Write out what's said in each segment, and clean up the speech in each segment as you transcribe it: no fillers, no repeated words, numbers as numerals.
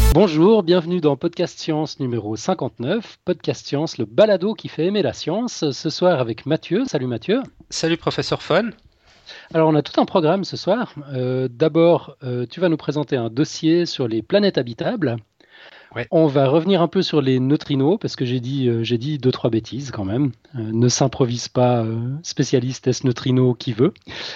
Bonjour, bienvenue dans Podcast Science numéro 59. Podcast Science, le balado qui fait aimer la science. Ce soir avec Mathieu. Salut Mathieu. Salut professeur Fun. Alors on a tout un programme ce soir. D'abord, tu vas nous présenter un dossier sur les planètes habitables. Ouais. On va revenir un peu sur les neutrinos parce que j'ai dit deux, trois bêtises quand même. Ne s'improvise pas spécialiste S neutrino qui veut.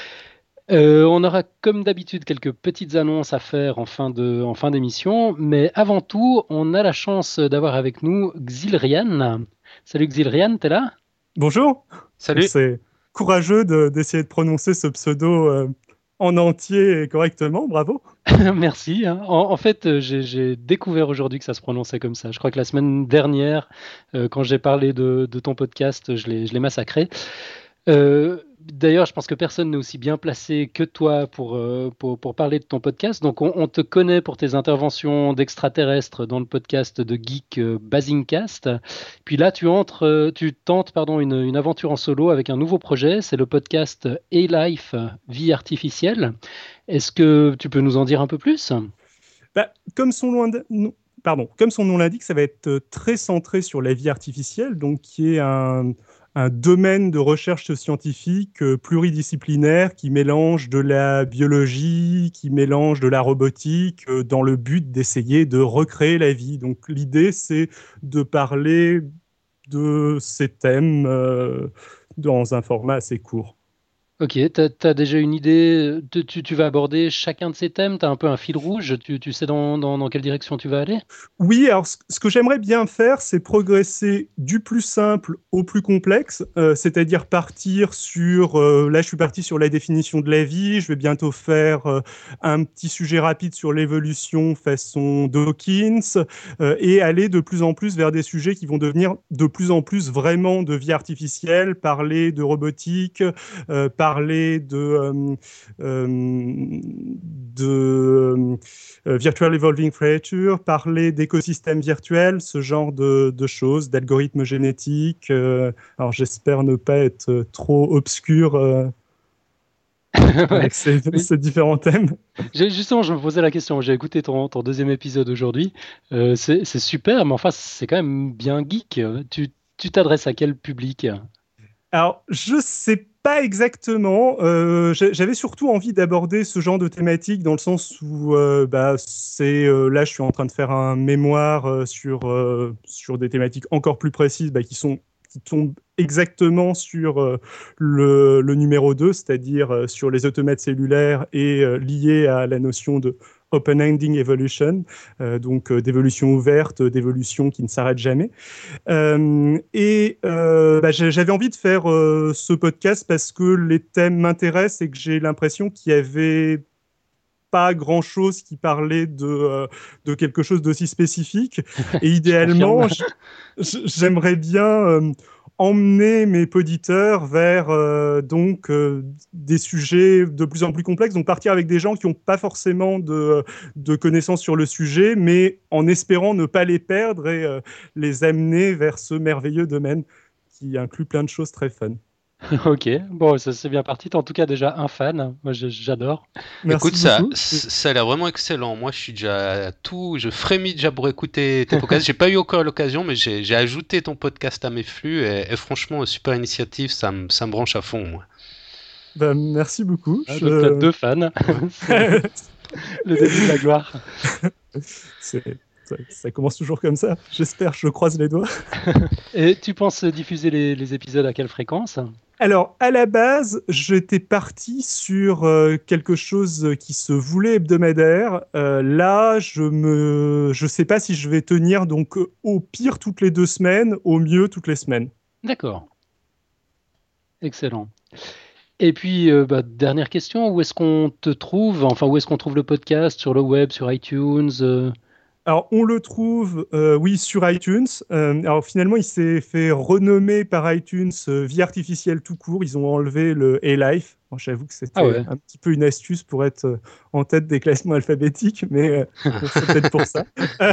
On aura comme d'habitude quelques petites annonces à faire en fin d'émission, mais avant tout, on a la chance d'avoir avec nous Xilrian. Salut Xilrian, t'es là? Bonjour. Salut. C'est courageux d'essayer de prononcer ce pseudo en entier et correctement, bravo. Merci. En fait, j'ai découvert aujourd'hui que ça se prononçait comme ça. Je crois que la semaine dernière, quand j'ai parlé de ton podcast, je l'ai massacré. D'ailleurs, je pense que personne n'est aussi bien placé que toi pour parler de ton podcast. Donc, on te connaît pour tes interventions d'extraterrestres dans le podcast de Geek Basingcast. Puis là, tu tentes une aventure en solo avec un nouveau projet. C'est le podcast A-Life, Vie artificielle. Est-ce que tu peux nous en dire un peu plus? Comme son nom l'indique, ça va être très centré sur la vie artificielle, donc qui est un domaine de recherche scientifique pluridisciplinaire qui mélange de la biologie, qui mélange de la robotique, dans le but d'essayer de recréer la vie. Donc l'idée, c'est de parler de ces thèmes dans un format assez court. Ok, t'as déjà une idée, tu vas aborder chacun de ces thèmes, t'as un peu un fil rouge, tu sais dans quelle direction tu vas aller? Oui, alors ce que j'aimerais bien faire, c'est progresser du plus simple au plus complexe, c'est-à-dire partir sur, là je suis parti sur la définition de la vie, je vais bientôt faire un petit sujet rapide sur l'évolution façon Dawkins, et aller de plus en plus vers des sujets qui vont devenir de plus en plus vraiment de vie artificielle, parler de robotique, parler de Virtual Evolving Creature, parler d'écosystèmes virtuels, ce genre de choses, d'algorithmes génétiques. Alors j'espère ne pas être trop obscur avec ces différents thèmes. Justement, je me posais la question, j'ai écouté ton deuxième épisode aujourd'hui, c'est super, mais enfin c'est quand même bien geek. Tu t'adresses à quel public? Alors, je sais pas exactement. J'avais surtout envie d'aborder ce genre de thématique dans le sens où là, je suis en train de faire un mémoire sur des thématiques encore plus précises qui tombent exactement sur le numéro 2, c'est-à-dire sur les automates cellulaires et liés à la notion de open-ending evolution, donc d'évolution ouverte, d'évolution qui ne s'arrête jamais. J'avais envie de faire ce podcast parce que les thèmes m'intéressent et que j'ai l'impression qu'il y avait pas grand-chose qui parlait de quelque chose d'aussi spécifique. Et idéalement, j'aimerais bien emmener mes auditeurs vers des sujets de plus en plus complexes, donc partir avec des gens qui n'ont pas forcément de connaissances sur le sujet, mais en espérant ne pas les perdre et les amener vers ce merveilleux domaine qui inclut plein de choses très fun. Ok, bon, ça c'est bien parti. T'es en tout cas déjà un fan. Moi, j'adore. Merci Écoute, beaucoup. ça a l'air vraiment excellent. Moi, je frémis déjà pour écouter tes podcasts. J'ai pas eu encore l'occasion, mais j'ai ajouté ton podcast à mes flux et franchement, super initiative, ça me branche à fond, moi. Merci beaucoup. Donc t'as deux fans. C'est le début de la gloire. Ça commence toujours comme ça. J'espère, je croise les doigts. Et tu penses diffuser les épisodes à quelle fréquence? Alors, à la base, j'étais parti sur quelque chose qui se voulait hebdomadaire. Là, je sais pas si je vais tenir, donc au pire toutes les 2 semaines, au mieux toutes les semaines. D'accord. Excellent. Et puis, dernière question, où est-ce qu'on te trouve? Enfin, où est-ce qu'on trouve le podcast? Sur le web, sur iTunes? Alors, on le trouve, oui, sur iTunes. Alors, finalement, il s'est fait renommer par iTunes Vie artificielle tout court. Ils ont enlevé le A-Life. Bon, j'avoue que c'était un petit peu une astuce pour être en tête des classements alphabétiques, mais c'est peut-être pour ça.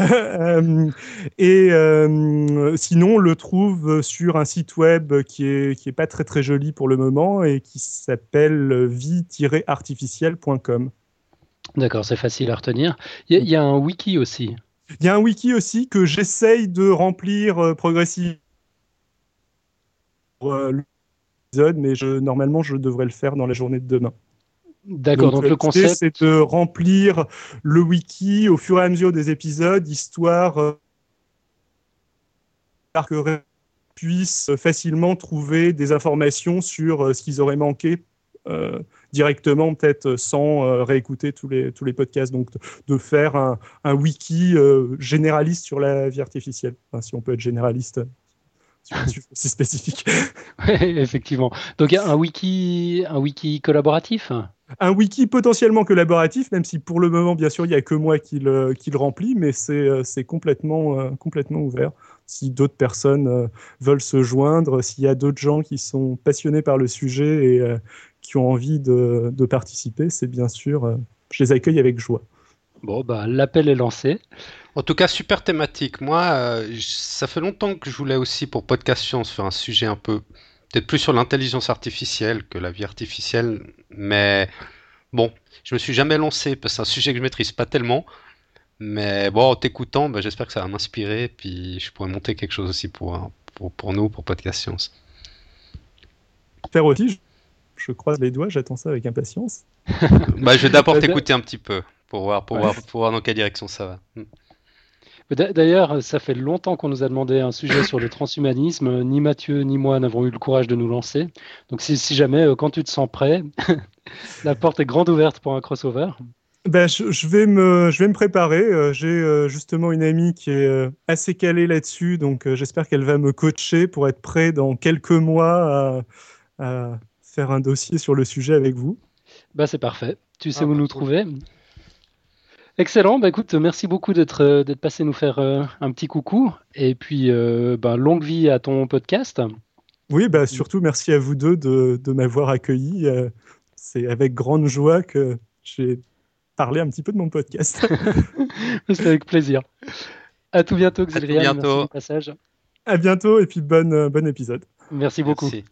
Sinon, on le trouve sur un site web qui est pas très, très joli pour le moment et qui s'appelle vie-artificielle.com. D'accord, c'est facile à retenir. Il y a un wiki aussi. Il y a un wiki aussi que j'essaye de remplir progressivement pour l'épisode, mais normalement, je devrais le faire dans la journée de demain. D'accord, donc le l'idée, concept... c'est de remplir le wiki au fur et à mesure des épisodes, histoire que puissent facilement trouver des informations sur ce qu'ils auraient manqué directement, peut-être sans réécouter tous les podcasts. Donc, de faire un wiki généraliste sur la vie artificielle, enfin, si on peut être généraliste. C'est spécifique. Effectivement. Donc, il y a un wiki collaboratif. Un wiki potentiellement collaboratif, même si pour le moment, bien sûr, il n'y a que moi qui le remplit, mais c'est complètement ouvert. Si d'autres personnes veulent se joindre, s'il y a d'autres gens qui sont passionnés par le sujet et qui ont envie de participer, c'est bien sûr, je les accueille avec joie. Bon, bah, l'appel est lancé. En tout cas, super thématique. Moi, ça fait longtemps que je voulais aussi, pour Podcast Science, faire un sujet un peu, peut-être plus sur l'intelligence artificielle que la vie artificielle. Mais bon, je me suis jamais lancé parce que c'est un sujet que je maîtrise pas tellement. Mais bon, en t'écoutant, bah, j'espère que ça va m'inspirer. Puis je pourrais monter quelque chose aussi pour nous, pour Podcast Science. Faire aussi, je croise les doigts, j'attends ça avec impatience. Bah, je vais d'abord t'écouter un petit peu pour voir dans quelle direction ça va. D'ailleurs, ça fait longtemps qu'on nous a demandé un sujet sur le transhumanisme. Ni Mathieu ni moi n'avons eu le courage de nous lancer. Donc si jamais, quand tu te sens prêt, la porte est grande ouverte pour un crossover. Ben, je vais me préparer. J'ai justement une amie qui est assez calée là-dessus, donc j'espère qu'elle va me coacher pour être prêt dans quelques mois à faire un dossier sur le sujet avec vous. Bah, c'est parfait. Tu sais où nous trouver. Excellent, bah écoute, merci beaucoup d'être passé nous faire un petit coucou. Et puis, longue vie à ton podcast. Oui, bah surtout merci à vous deux de m'avoir accueilli. C'est avec grande joie que j'ai parlé un petit peu de mon podcast. C'est avec plaisir. À tout bientôt, Xylrian. À tout bientôt. Merci du passage. À bientôt et puis bon épisode. Merci beaucoup. Merci.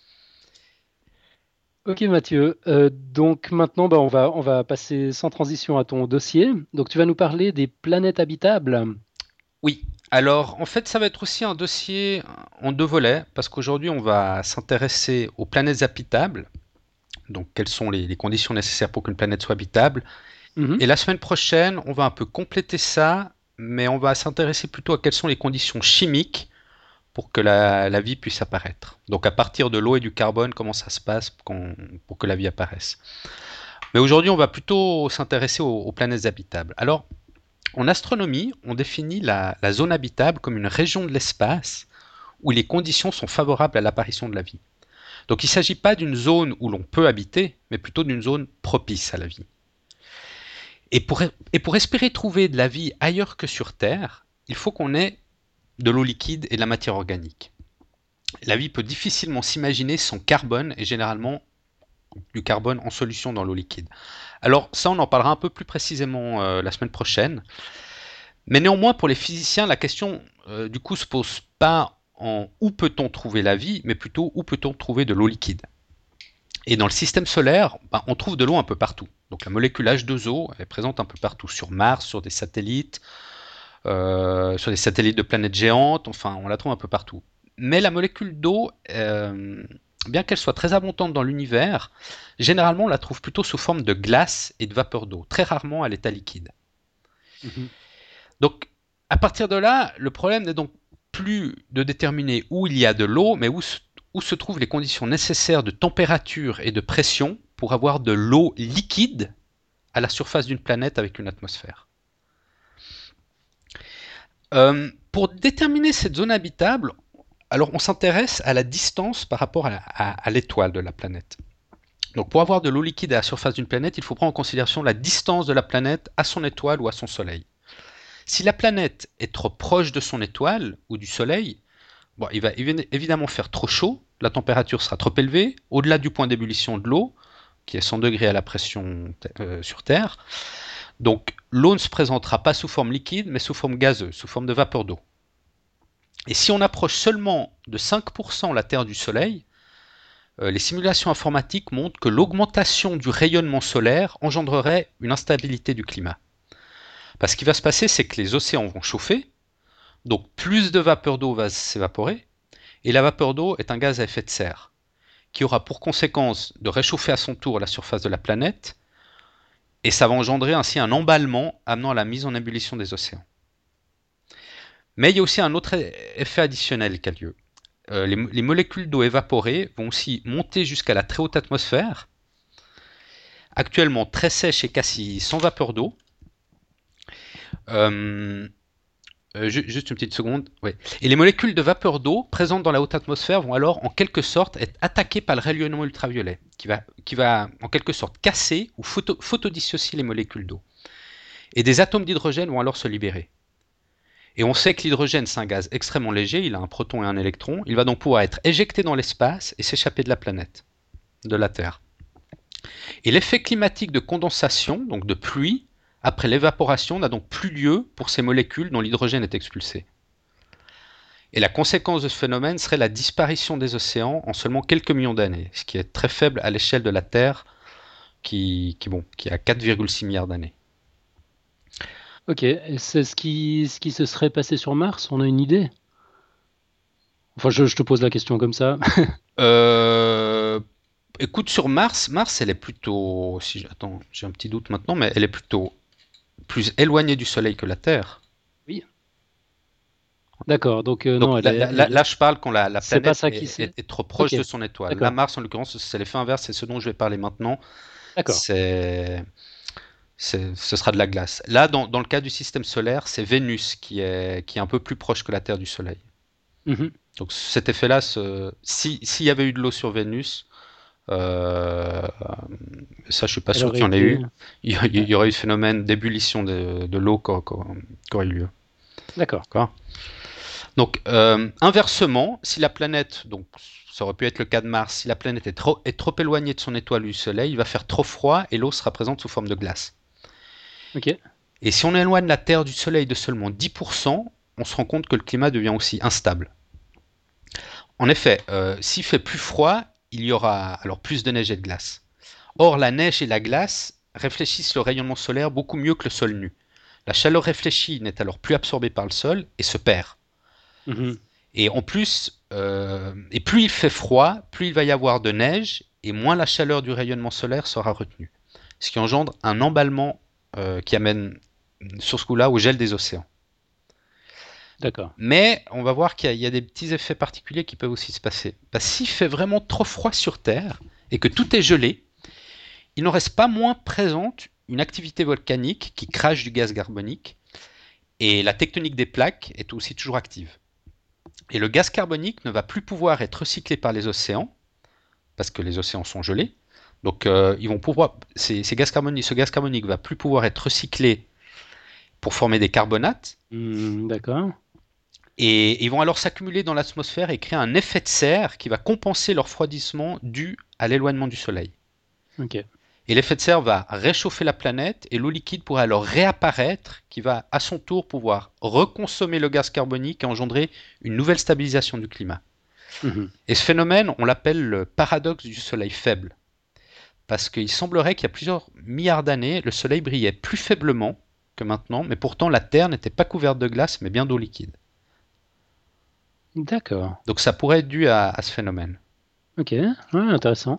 Ok Mathieu, donc maintenant on va passer sans transition à ton dossier. Donc tu vas nous parler des planètes habitables. Oui, alors en fait ça va être aussi un dossier en 2 volets, parce qu'aujourd'hui on va s'intéresser aux planètes habitables, donc quelles sont les conditions nécessaires pour qu'une planète soit habitable. Et la semaine prochaine on va un peu compléter ça, mais on va s'intéresser plutôt à quelles sont les conditions chimiques pour que la vie puisse apparaître. Donc à partir de l'eau et du carbone, comment ça se passe pour que la vie apparaisse. Mais aujourd'hui, on va plutôt s'intéresser aux planètes habitables. Alors, en astronomie, on définit la zone habitable comme une région de l'espace où les conditions sont favorables à l'apparition de la vie. Donc il ne s'agit pas d'une zone où l'on peut habiter, mais plutôt d'une zone propice à la vie. Et pour espérer trouver de la vie ailleurs que sur Terre, il faut qu'on ait de l'eau liquide et de la matière organique. La vie peut difficilement s'imaginer sans carbone et généralement du carbone en solution dans l'eau liquide. Alors ça, on en parlera un peu plus précisément la semaine prochaine. Mais néanmoins, pour les physiciens, la question du coup se pose pas en où peut-on trouver la vie, mais plutôt où peut-on trouver de l'eau liquide. Et dans le système solaire, on trouve de l'eau un peu partout. Donc la molécule H2O est présente un peu partout, sur Mars, sur des satellites de planètes géantes, enfin on la trouve un peu partout. Mais la molécule d'eau, bien qu'elle soit très abondante dans l'univers, généralement on la trouve plutôt sous forme de glace et de vapeur d'eau, très rarement à l'état liquide. Donc à partir de là, le problème n'est donc plus de déterminer où il y a de l'eau, mais où se trouvent les conditions nécessaires de température et de pression pour avoir de l'eau liquide à la surface d'une planète avec une atmosphère. Pour déterminer cette zone habitable, alors on s'intéresse à la distance par rapport à l'étoile de la planète. Donc pour avoir de l'eau liquide à la surface d'une planète, il faut prendre en considération la distance de la planète à son étoile ou à son soleil. Si la planète est trop proche de son étoile ou du soleil, il va évidemment faire trop chaud, la température sera trop élevée, au-delà du point d'ébullition de l'eau, qui est 100 degrés à la pression sur Terre. Donc l'eau ne se présentera pas sous forme liquide, mais sous forme gazeuse, sous forme de vapeur d'eau. Et si on approche seulement de 5% la Terre du Soleil, les simulations informatiques montrent que l'augmentation du rayonnement solaire engendrerait une instabilité du climat. Parce que ce qui va se passer, c'est que les océans vont chauffer, donc plus de vapeur d'eau va s'évaporer, et la vapeur d'eau est un gaz à effet de serre, qui aura pour conséquence de réchauffer à son tour la surface de la planète, et ça va engendrer ainsi un emballement amenant à la mise en ébullition des océans. Mais il y a aussi un autre effet additionnel qui a lieu. Les molécules d'eau évaporées vont aussi monter jusqu'à la très haute atmosphère, actuellement très sèche et quasi sans vapeur d'eau. Juste une petite seconde. Ouais. Et les molécules de vapeur d'eau présentes dans la haute atmosphère vont alors en quelque sorte être attaquées par le rayonnement ultraviolet, qui va en quelque sorte casser ou photodissocier les molécules d'eau. Et des atomes d'hydrogène vont alors se libérer. Et on sait que l'hydrogène, c'est un gaz extrêmement léger, il a un proton et un électron, il va donc pouvoir être éjecté dans l'espace et s'échapper de la planète, de la Terre. Et l'effet climatique de condensation, donc de pluie, après l'évaporation, n'a donc plus lieu pour ces molécules dont l'hydrogène est expulsé. Et la conséquence de ce phénomène serait la disparition des océans en seulement quelques millions d'années, ce qui est très faible à l'échelle de la Terre, qui a 4,6 milliards d'années. Ok, et c'est ce qui se serait passé sur Mars, on a une idée? Enfin, je te pose la question comme ça. Écoute, sur Mars, elle est plutôt... Attends, j'ai un petit doute maintenant, mais elle est plutôt plus éloignée du Soleil que la Terre. Oui. D'accord, donc non, elle là, je parle quand la planète est trop proche de son étoile. D'accord. Là, Mars, en l'occurrence, c'est l'effet inverse, c'est ce dont je vais parler maintenant. D'accord. Ce sera de la glace. Là, dans le cas du système solaire, c'est Vénus qui est un peu plus proche que la Terre du Soleil. Mm-hmm. Donc cet effet-là, s'il y avait eu de l'eau sur Vénus, ça je suis pas sûr qu'il y en ait eu. Il y aurait eu le phénomène d'ébullition de l'eau qui aurait eu lieu. D'accord. Donc inversement, si la planète, donc ça aurait pu être le cas de Mars, si la planète est trop éloignée de son étoile du Soleil, il va faire trop froid et l'eau sera présente sous forme de glace. Ok. Et si on éloigne la Terre du Soleil de seulement 10%, on se rend compte que le climat devient aussi instable. En effet, s'il fait plus froid, il y aura alors plus de neige et de glace. Or, la neige et la glace réfléchissent le rayonnement solaire beaucoup mieux que le sol nu. La chaleur réfléchie n'est alors plus absorbée par le sol et se perd. Mm-hmm. Et en plus, et plus il fait froid, plus il va y avoir de neige et moins la chaleur du rayonnement solaire sera retenue. Ce qui engendre un emballement qui amène sur ce coup-là au gel des océans. D'accord. Mais on va voir qu'il y a des petits effets particuliers qui peuvent aussi se passer. S'il fait vraiment trop froid sur Terre et que tout est gelé, il n'en reste pas moins présente une activité volcanique qui crache du gaz carbonique et la tectonique des plaques est aussi toujours active. Et le gaz carbonique ne va plus pouvoir être recyclé par les océans parce que les océans sont gelés. Donc ils vont pouvoir, ce gaz carbonique va plus pouvoir être recyclé pour former des carbonates. D'accord. Et ils vont alors s'accumuler dans l'atmosphère et créer un effet de serre qui va compenser leur refroidissement dû à l'éloignement du Soleil. Ok. Et l'effet de serre va réchauffer la planète et l'eau liquide pourra alors réapparaître qui va à son tour pouvoir reconsommer le gaz carbonique et engendrer une nouvelle stabilisation du climat. Mm-hmm. Et ce phénomène, on l'appelle le paradoxe du Soleil faible. Parce qu'il semblerait qu'il y a plusieurs milliards d'années, le Soleil brillait plus faiblement que maintenant, mais pourtant la Terre n'était pas couverte de glace mais bien d'eau liquide. D'accord. Donc ça pourrait être dû à ce phénomène. Ok, ouais, intéressant.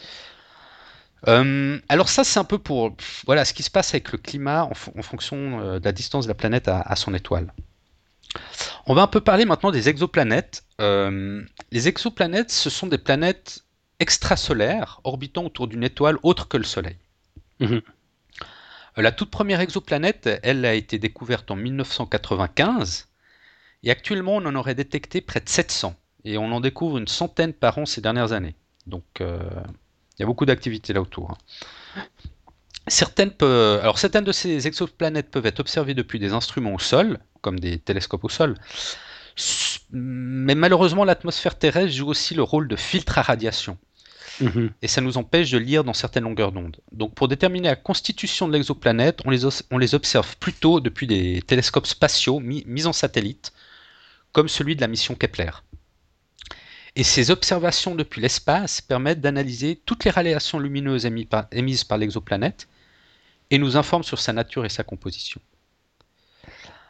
Alors ça c'est un peu pour ce qui se passe avec le climat en fonction de la distance de la planète à son étoile. On va un peu parler maintenant des exoplanètes. Les exoplanètes, ce sont des planètes extrasolaires orbitant autour d'une étoile autre que le Soleil. Mm-hmm. La toute première exoplanète, elle a été découverte en 1995 et actuellement on en aurait détecté près de 700 et on en découvre une centaine par an ces dernières années. Donc il y a beaucoup d'activités là autour. Certaines de ces exoplanètes peuvent être observées depuis des instruments au sol, comme des télescopes au sol, mais malheureusement l'atmosphère terrestre joue aussi le rôle de filtre à radiation. Mm-hmm. Et ça nous empêche de lire dans certaines longueurs d'onde. Donc pour déterminer la constitution de l'exoplanète, on les observe plutôt depuis des télescopes spatiaux mis en satellite, comme celui de la mission Kepler. Et ces observations depuis l'espace permettent d'analyser toutes les radiations lumineuses émises par l'exoplanète et nous informent sur sa nature et sa composition.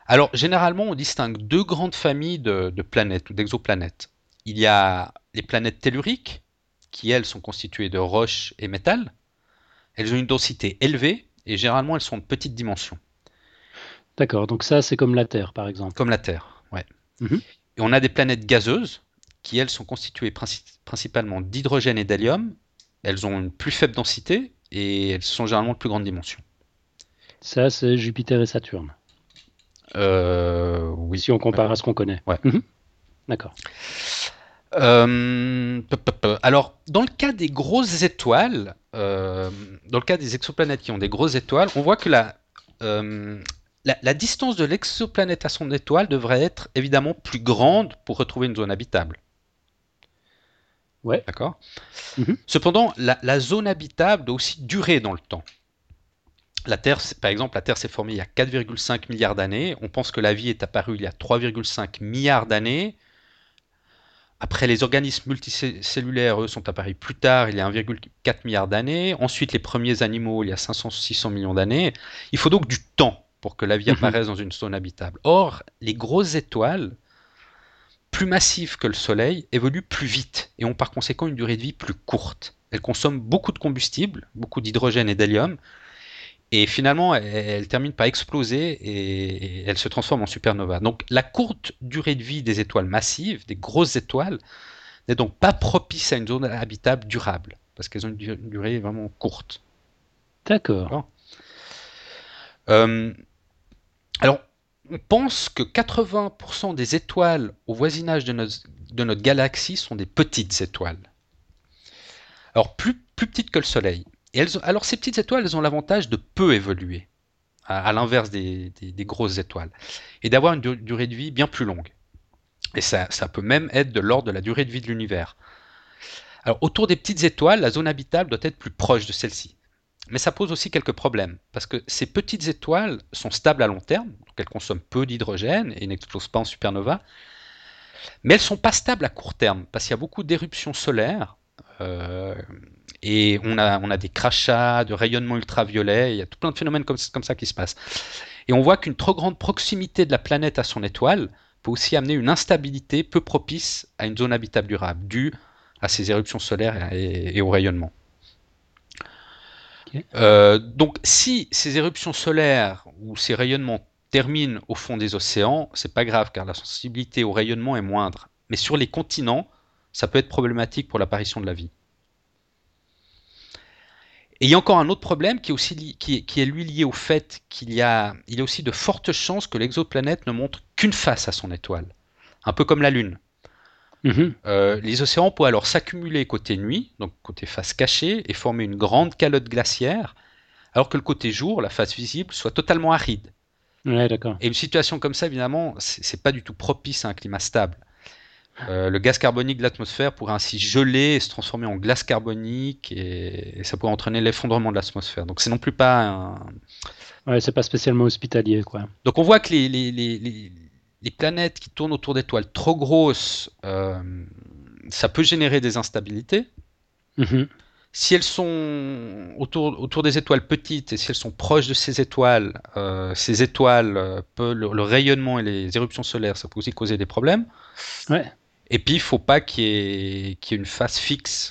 Alors, généralement, on distingue deux grandes familles de planètes ou d'exoplanètes. Il y a les planètes telluriques, qui, elles, sont constituées de roches et métal. Elles ont une densité élevée et généralement, elles sont de petites dimensions. D'accord, donc ça, c'est comme la Terre, par exemple. Comme la Terre, ouais. Mhm. Et on a des planètes gazeuses, qui, elles, sont constituées principalement d'hydrogène et d'hélium. Elles ont une plus faible densité et elles sont généralement de plus grande dimension. Ça, c'est Jupiter et Saturne, Oui. si on compare à ce qu'on connaît. Ouais. Mhm. D'accord. Alors, dans le cas des grosses étoiles, dans le cas des exoplanètes qui ont des grosses étoiles, on voit que la distance de l'exoplanète à son étoile devrait être évidemment plus grande pour retrouver une zone habitable. Ouais. D'accord. Mhm. Cependant, la zone habitable doit aussi durer dans le temps. La Terre, par exemple, la Terre s'est formée il y a 4,5 milliards d'années. On pense que la vie est apparue il y a 3,5 milliards d'années. Après, les organismes multicellulaires, eux, sont apparus plus tard, il y a 1,4 milliard d'années. Ensuite, les premiers animaux, il y a 500-600 millions d'années. Il faut donc du temps pour que la vie apparaisse dans une zone habitable. Or, les grosses étoiles, plus massives que le Soleil, évoluent plus vite et ont par conséquent une durée de vie plus courte. Elles consomment beaucoup de combustible, beaucoup d'hydrogène et d'hélium, et finalement, elles terminent par exploser et elles se transforment en supernova. Donc, la courte durée de vie des étoiles massives, des grosses étoiles, n'est donc pas propice à une zone habitable durable, parce qu'elles ont une durée vraiment courte. D'accord. Alors, on pense que 80% des étoiles au voisinage de notre galaxie sont des petites étoiles. Alors, plus petites que le Soleil. Alors, ces petites étoiles, elles ont l'avantage de peu évoluer, à l'inverse des grosses étoiles, et d'avoir une durée de vie bien plus longue. Et ça peut même être de l'ordre de la durée de vie de l'univers. Alors, autour des petites étoiles, la zone habitable doit être plus proche de celle-ci. Mais ça pose aussi quelques problèmes, parce que ces petites étoiles sont stables à long terme, donc elles consomment peu d'hydrogène et n'explosent pas en supernova, mais elles ne sont pas stables à court terme, parce qu'il y a beaucoup d'éruptions solaires, et on a des crachats, de rayonnement ultraviolet, il y a tout plein de phénomènes comme ça qui se passent. Et on voit qu'une trop grande proximité de la planète à son étoile peut aussi amener une instabilité peu propice à une zone habitable durable, due à ces éruptions solaires et au rayonnement. Okay. Donc si ces éruptions solaires ou ces rayonnements terminent au fond des océans, c'est pas grave car la sensibilité au rayonnement est moindre. Mais sur les continents, ça peut être problématique pour l'apparition de la vie. Et il y a encore un autre problème qui est lui lié au fait qu'il y a aussi de fortes chances que l'exoplanète ne montre qu'une face à son étoile, un peu comme la Lune. Les océans pourraient alors s'accumuler côté nuit, donc côté face cachée, et former une grande calotte glaciaire, alors que le côté jour, la face visible, soit totalement aride. Ouais, d'accord. Et une situation comme ça, évidemment, c'est pas du tout propice à un climat stable. Le gaz carbonique de l'atmosphère pourrait ainsi geler et se transformer en glace carbonique, et ça pourrait entraîner l'effondrement de l'atmosphère. Donc c'est non plus pas un... Ouais, c'est pas spécialement hospitalier, quoi. Donc on voit que les planètes qui tournent autour d'étoiles trop grosses, ça peut générer des instabilités. Si elles sont autour des étoiles petites et si elles sont proches de ces étoiles, le rayonnement et les éruptions solaires, ça peut aussi causer des problèmes. Ouais. Et puis il ne faut pas qu'il y ait une face fixe.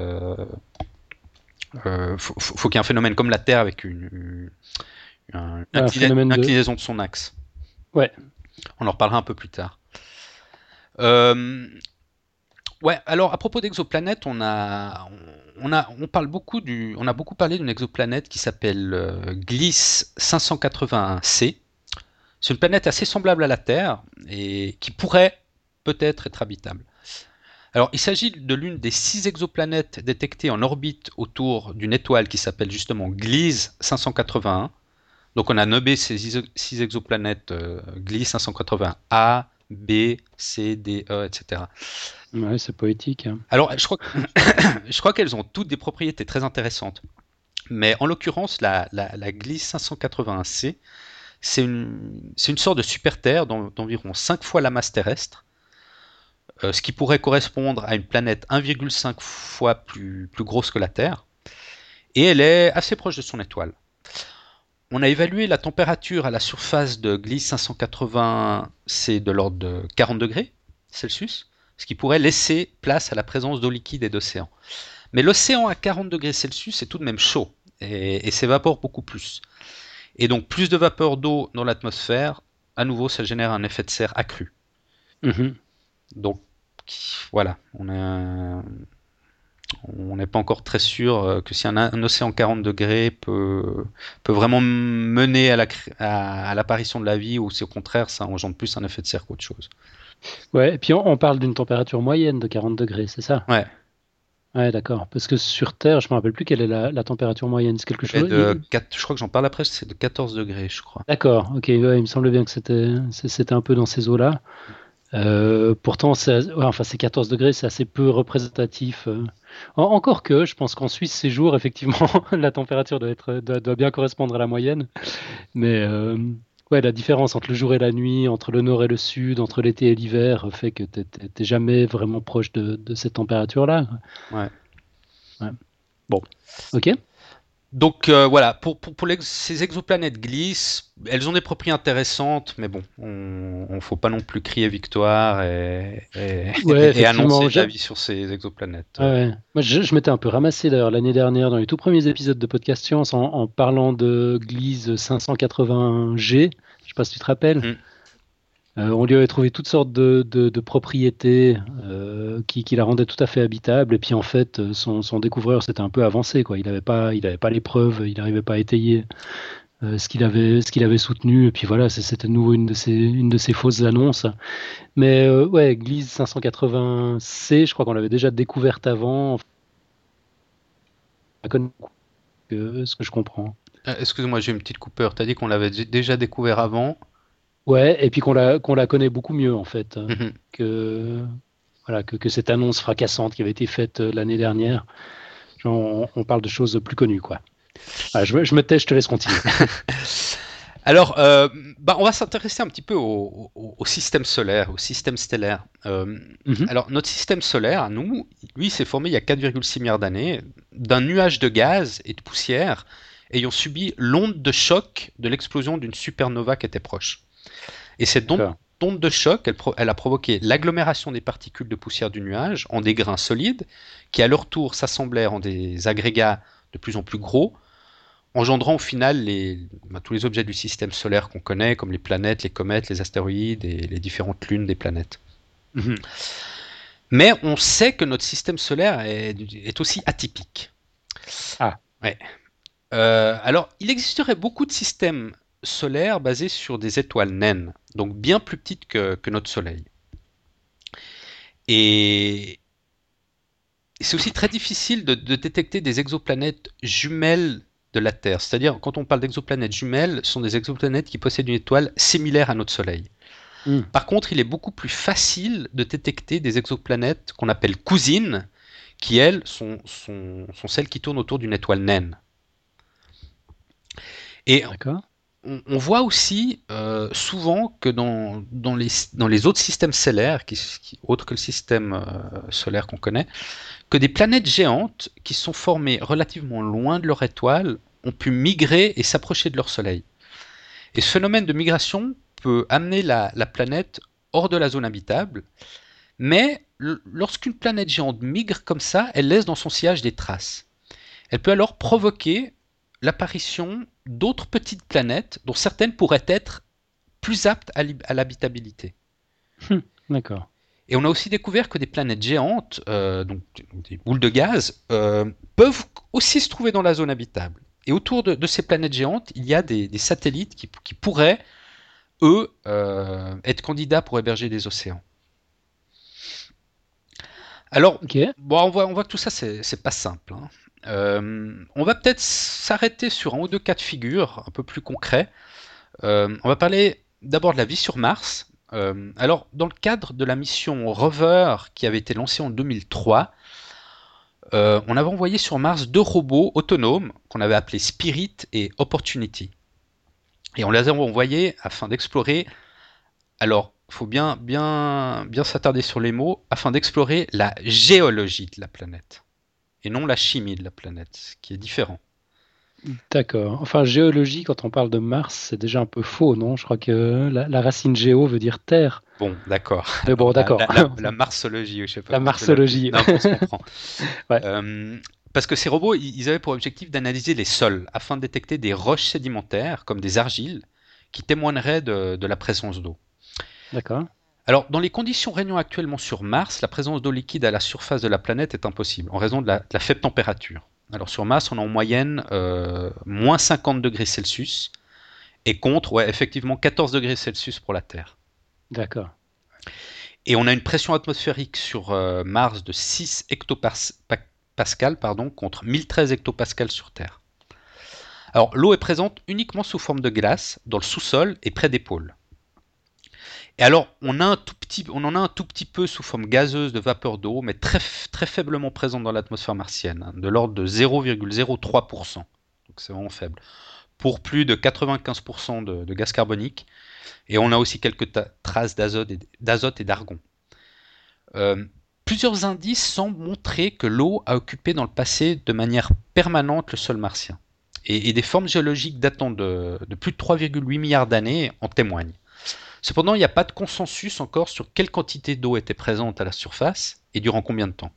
Faut qu'il y ait un phénomène comme la Terre avec une inclinaison de son axe. Ouais. On en reparlera un peu plus tard. Ouais, alors à propos d'exoplanètes, on a beaucoup parlé d'une exoplanète qui s'appelle Gliese 581c. C'est une planète assez semblable à la Terre et qui pourrait peut-être être habitable. Alors, il s'agit de l'une des 6 exoplanètes détectées en orbite autour d'une étoile qui s'appelle justement Gliese 581. Donc, on a nommé ces 6 exoplanètes Gliese 581A, B, C, D, E, etc. Ouais, c'est poétique. Hein. Alors, je crois qu'elles ont toutes des propriétés très intéressantes. Mais en l'occurrence, la Gliese 581c, c'est une sorte de super-Terre d'environ 5 fois la masse terrestre, ce qui pourrait correspondre à une planète 1,5 fois plus grosse que la Terre. Et elle est assez proche de son étoile. on a évalué la température à la surface de Gliese 580, c'est de l'ordre de 40 degrés Celsius, ce qui pourrait laisser place à la présence d'eau liquide et d'océan. Mais l'océan à 40 degrés Celsius est tout de même chaud et s'évapore beaucoup plus. Et donc plus de vapeur d'eau dans l'atmosphère, à nouveau ça génère un effet de serre accru. Donc voilà, on n'est pas encore très sûr que si un océan 40 degrés peut vraiment mener à l'apparition de la vie, ou si au contraire ça engendre plus un effet de serre qu'autre chose. Ouais, et puis on parle d'une température moyenne de 40 degrés, c'est ça? Ouais. Ouais, d'accord. Parce que sur Terre, je me rappelle plus quelle est la température moyenne. C'est quelque chose. Je crois que j'en parle après, c'est de 14 degrés, je crois. D'accord, ok, ouais, il me semblait bien que c'était un peu dans ces eaux-là. Pourtant, ces 14 degrés, c'est assez peu représentatif. Encore que, je pense qu'en Suisse, ces jours, effectivement, la température doit bien correspondre à la moyenne. Mais ouais, la différence entre le jour et la nuit, entre le nord et le sud, entre l'été et l'hiver, fait que t'es jamais vraiment proche de cette température-là. Ouais. Bon, ok. Donc voilà, pour ces exoplanètes Gliese, elles ont des propriétés intéressantes, mais bon, on faut pas non plus crier victoire et annoncer de la vie sur ces exoplanètes. Ouais. Moi, je m'étais un peu ramassé d'ailleurs l'année dernière dans les tout premiers épisodes de Podcast Science en parlant de Gliese 580G. Je sais pas si tu te rappelles. On lui avait trouvé toutes sortes de propriétés qui la rendaient tout à fait habitable. Et puis en fait, son découvreur s'était un peu avancé, quoi. Il n'avait pas les preuves, il n'arrivait pas à étayer ce qu'il avait soutenu. Et puis voilà, c'était de nouveau une de ces fausses annonces. Mais ouais, Gliese 580C, je crois qu'on l'avait déjà découverte avant. Ce que je comprends. Excuse-moi, j'ai une petite coupure. Tu as dit qu'on l'avait déjà découvert avant. Ouais, et puis qu'on la connaît beaucoup mieux en fait que cette annonce fracassante qui avait été faite l'année dernière. On parle de choses plus connues, quoi. Je me tais, je te laisse continuer. Alors, on va s'intéresser un petit peu au système solaire, au système stellaire. Alors, notre système solaire, nous, lui, s'est formé il y a 4,6 milliards d'années d'un nuage de gaz et de poussière ayant subi l'onde de choc de l'explosion d'une supernova qui était proche. Et cette onde de choc, elle a provoqué l'agglomération des particules de poussière du nuage en des grains solides qui, à leur tour, s'assemblèrent en des agrégats de plus en plus gros, engendrant au final tous les objets du système solaire qu'on connaît, comme les planètes, les comètes, les astéroïdes et les différentes lunes des planètes. Mais on sait que notre système solaire est aussi atypique. Ah. Ouais. Alors, il existerait beaucoup de systèmes solaires basés sur des étoiles naines, donc bien plus petites que notre Soleil. Et c'est aussi très difficile de détecter des exoplanètes jumelles de la Terre. C'est-à-dire, quand on parle d'exoplanètes jumelles, ce sont des exoplanètes qui possèdent une étoile similaire à notre Soleil. Par contre, il est beaucoup plus facile de détecter des exoplanètes qu'on appelle cousines, qui, elles, sont celles qui tournent autour d'une étoile naine. Et on voit aussi souvent que dans les autres systèmes stellaires, autres que le système solaire qu'on connaît, que des planètes géantes qui sont formées relativement loin de leur étoile ont pu migrer et s'approcher de leur Soleil. Et ce phénomène de migration peut amener la planète hors de la zone habitable, mais lorsqu'une planète géante migre comme ça, elle laisse dans son sillage des traces. Elle peut alors provoquer l'apparition d'autres petites planètes dont certaines pourraient être plus aptes à l'habitabilité. D'accord. Et on a aussi découvert que des planètes géantes, donc des boules de gaz, peuvent aussi se trouver dans la zone habitable. Et autour de ces planètes géantes, il y a des satellites qui pourraient, eux, être candidats pour héberger des océans. Alors, on voit que tout ça, c'est pas simple. On va peut-être s'arrêter sur un ou deux cas de figure un peu plus concrets. On va parler d'abord de la vie sur Mars. Alors, dans le cadre de la mission Rover qui avait été lancée en 2003, on avait envoyé sur Mars 2 robots autonomes qu'on avait appelés Spirit et Opportunity. Et on les avait envoyés afin d'explorer, alors il faut bien s'attarder sur les mots, afin d'explorer la géologie de la planète et non la chimie de la planète, ce qui est différent. D'accord. Enfin, géologie, quand on parle de Mars, c'est déjà un peu faux, non? Je crois que la racine géo veut dire terre. Bon, d'accord. Mais bon, d'accord. La marsologie, je sais pas La comment on peut l'appeler. marsologie. Non, on se comprend. Ouais. Parce que ces robots, ils avaient pour objectif d'analyser les sols afin de détecter des roches sédimentaires, comme des argiles, qui témoigneraient de la présence d'eau. D'accord. Alors, dans les conditions régnant actuellement sur Mars, la présence d'eau liquide à la surface de la planète est impossible, en raison de la faible température. Alors, sur Mars, on a en moyenne moins 50 degrés Celsius, et contre, effectivement, 14 degrés Celsius pour la Terre. D'accord. Et on a une pression atmosphérique sur Mars de 6 hectopascales contre 1013 hectopascales sur Terre. Alors, l'eau est présente uniquement sous forme de glace dans le sous-sol et près des pôles. Et alors, on en a un tout petit peu sous forme gazeuse de vapeur d'eau, mais très, très faiblement présente dans l'atmosphère martienne, de l'ordre de 0,03%. Donc c'est vraiment faible. Pour plus de 95% de gaz carbonique. Et on a aussi quelques traces d'azote et d'argon. Plusieurs indices semblent montrer que l'eau a occupé dans le passé de manière permanente le sol martien. Et des formes géologiques datant de plus de 3,8 milliards d'années en témoignent. Cependant, il n'y a pas de consensus encore sur quelle quantité d'eau était présente à la surface et durant combien de temps.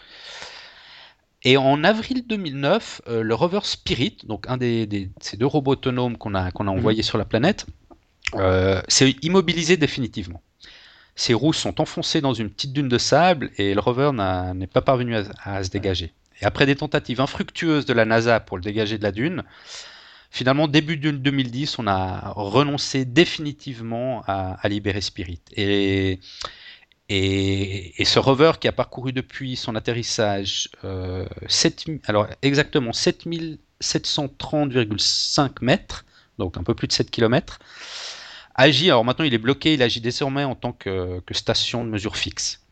Et en avril 2009, le rover Spirit, donc un ces deux robots autonomes qu'on a envoyés sur la planète, s'est immobilisé définitivement. Ses roues sont enfoncées dans une petite dune de sable et le rover n'est pas parvenu à se dégager. Et après des tentatives infructueuses de la NASA pour le dégager de la dune, finalement, début 2010, on a renoncé définitivement à libérer Spirit. Et ce rover qui a parcouru depuis son atterrissage exactement 7730,5 mètres, donc un peu plus de 7 km, agit, alors maintenant il est bloqué, il agit désormais en tant que station de mesure fixe.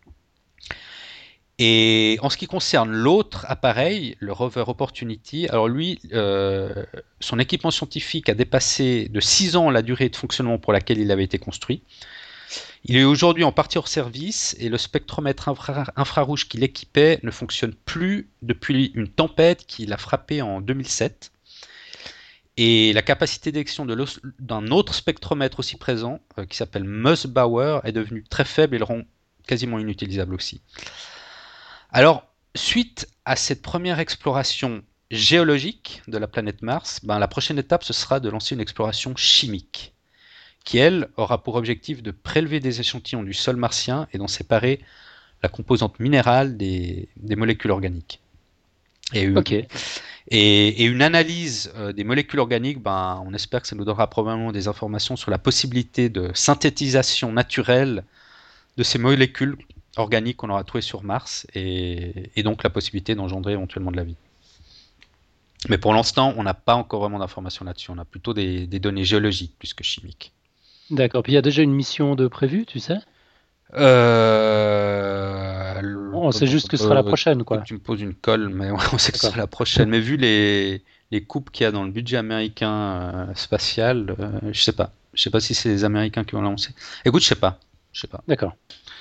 Et en ce qui concerne l'autre appareil, le rover Opportunity, alors lui, son équipement scientifique a dépassé de 6 ans la durée de fonctionnement pour laquelle il avait été construit. Il est aujourd'hui en partie hors service et le spectromètre infrarouge qui l'équipait ne fonctionne plus depuis une tempête qui l'a frappé en 2007. Et la capacité d'élection d'un autre spectromètre aussi présent, qui s'appelle Mössbauer, est devenue très faible et le rend quasiment inutilisable aussi. Alors, suite à cette première exploration géologique de la planète Mars, la prochaine étape, ce sera de lancer une exploration chimique, qui, elle, aura pour objectif de prélever des échantillons du sol martien et d'en séparer la composante minérale des molécules organiques. Et une analyse des molécules organiques, on espère que ça nous donnera probablement des informations sur la possibilité de synthétisation naturelle de ces molécules organiques qu'on aura trouvées sur Mars et donc la possibilité d'engendrer éventuellement de la vie. Mais pour l'instant, on n'a pas encore vraiment d'informations là-dessus. On a plutôt des données géologiques plus que chimiques. D'accord. Puis il y a déjà une mission de prévue, tu sais? On sait juste que ce sera la prochaine, quoi. Tu me poses une colle, mais on sait que ce sera la prochaine. Mais vu les coupes qu'il y a dans le budget américain spatial, je sais pas. Je sais pas si c'est les Américains qui vont l'annoncer. Écoute, je sais pas. D'accord.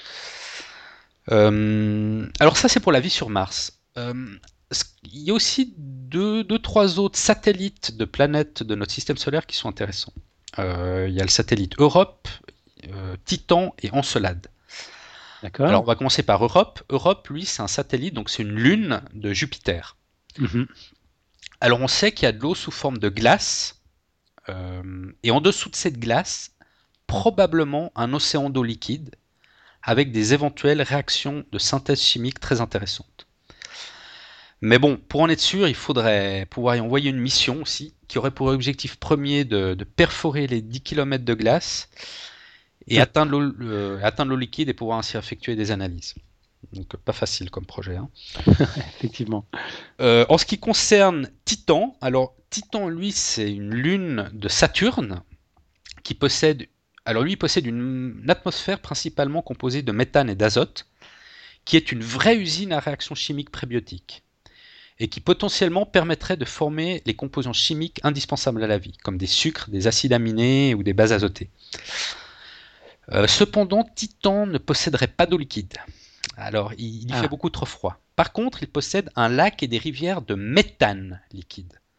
Alors ça, c'est pour la vie sur Mars. Il y a aussi deux, trois autres satellites de planètes de notre système solaire qui sont intéressants. Il y a le satellite Europe, Titan et Encelade. D'accord. Alors on va commencer par Europe. Europe, lui, c'est un satellite, donc c'est une lune de Jupiter. Mm-hmm. Alors on sait qu'il y a de l'eau sous forme de glace, et en dessous de cette glace, probablement un océan d'eau liquide, avec des éventuelles réactions de synthèse chimique très intéressantes. Mais bon, pour en être sûr, il faudrait pouvoir y envoyer une mission aussi, qui aurait pour objectif premier de perforer les 10 km de glace et atteindre l'eau liquide et pouvoir ainsi effectuer des analyses. Donc pas facile comme projet. Hein. Effectivement. En ce qui concerne Titan, alors Titan, lui, c'est une lune de Saturne qui possède une atmosphère principalement composée de méthane et d'azote, qui est une vraie usine à réaction chimique prébiotique, et qui potentiellement permettrait de former les composants chimiques indispensables à la vie, comme des sucres, des acides aminés ou des bases azotées. Cependant, Titan ne posséderait pas d'eau liquide. Alors, il y fait beaucoup trop froid. Par contre, il possède un lac et des rivières de méthane liquide.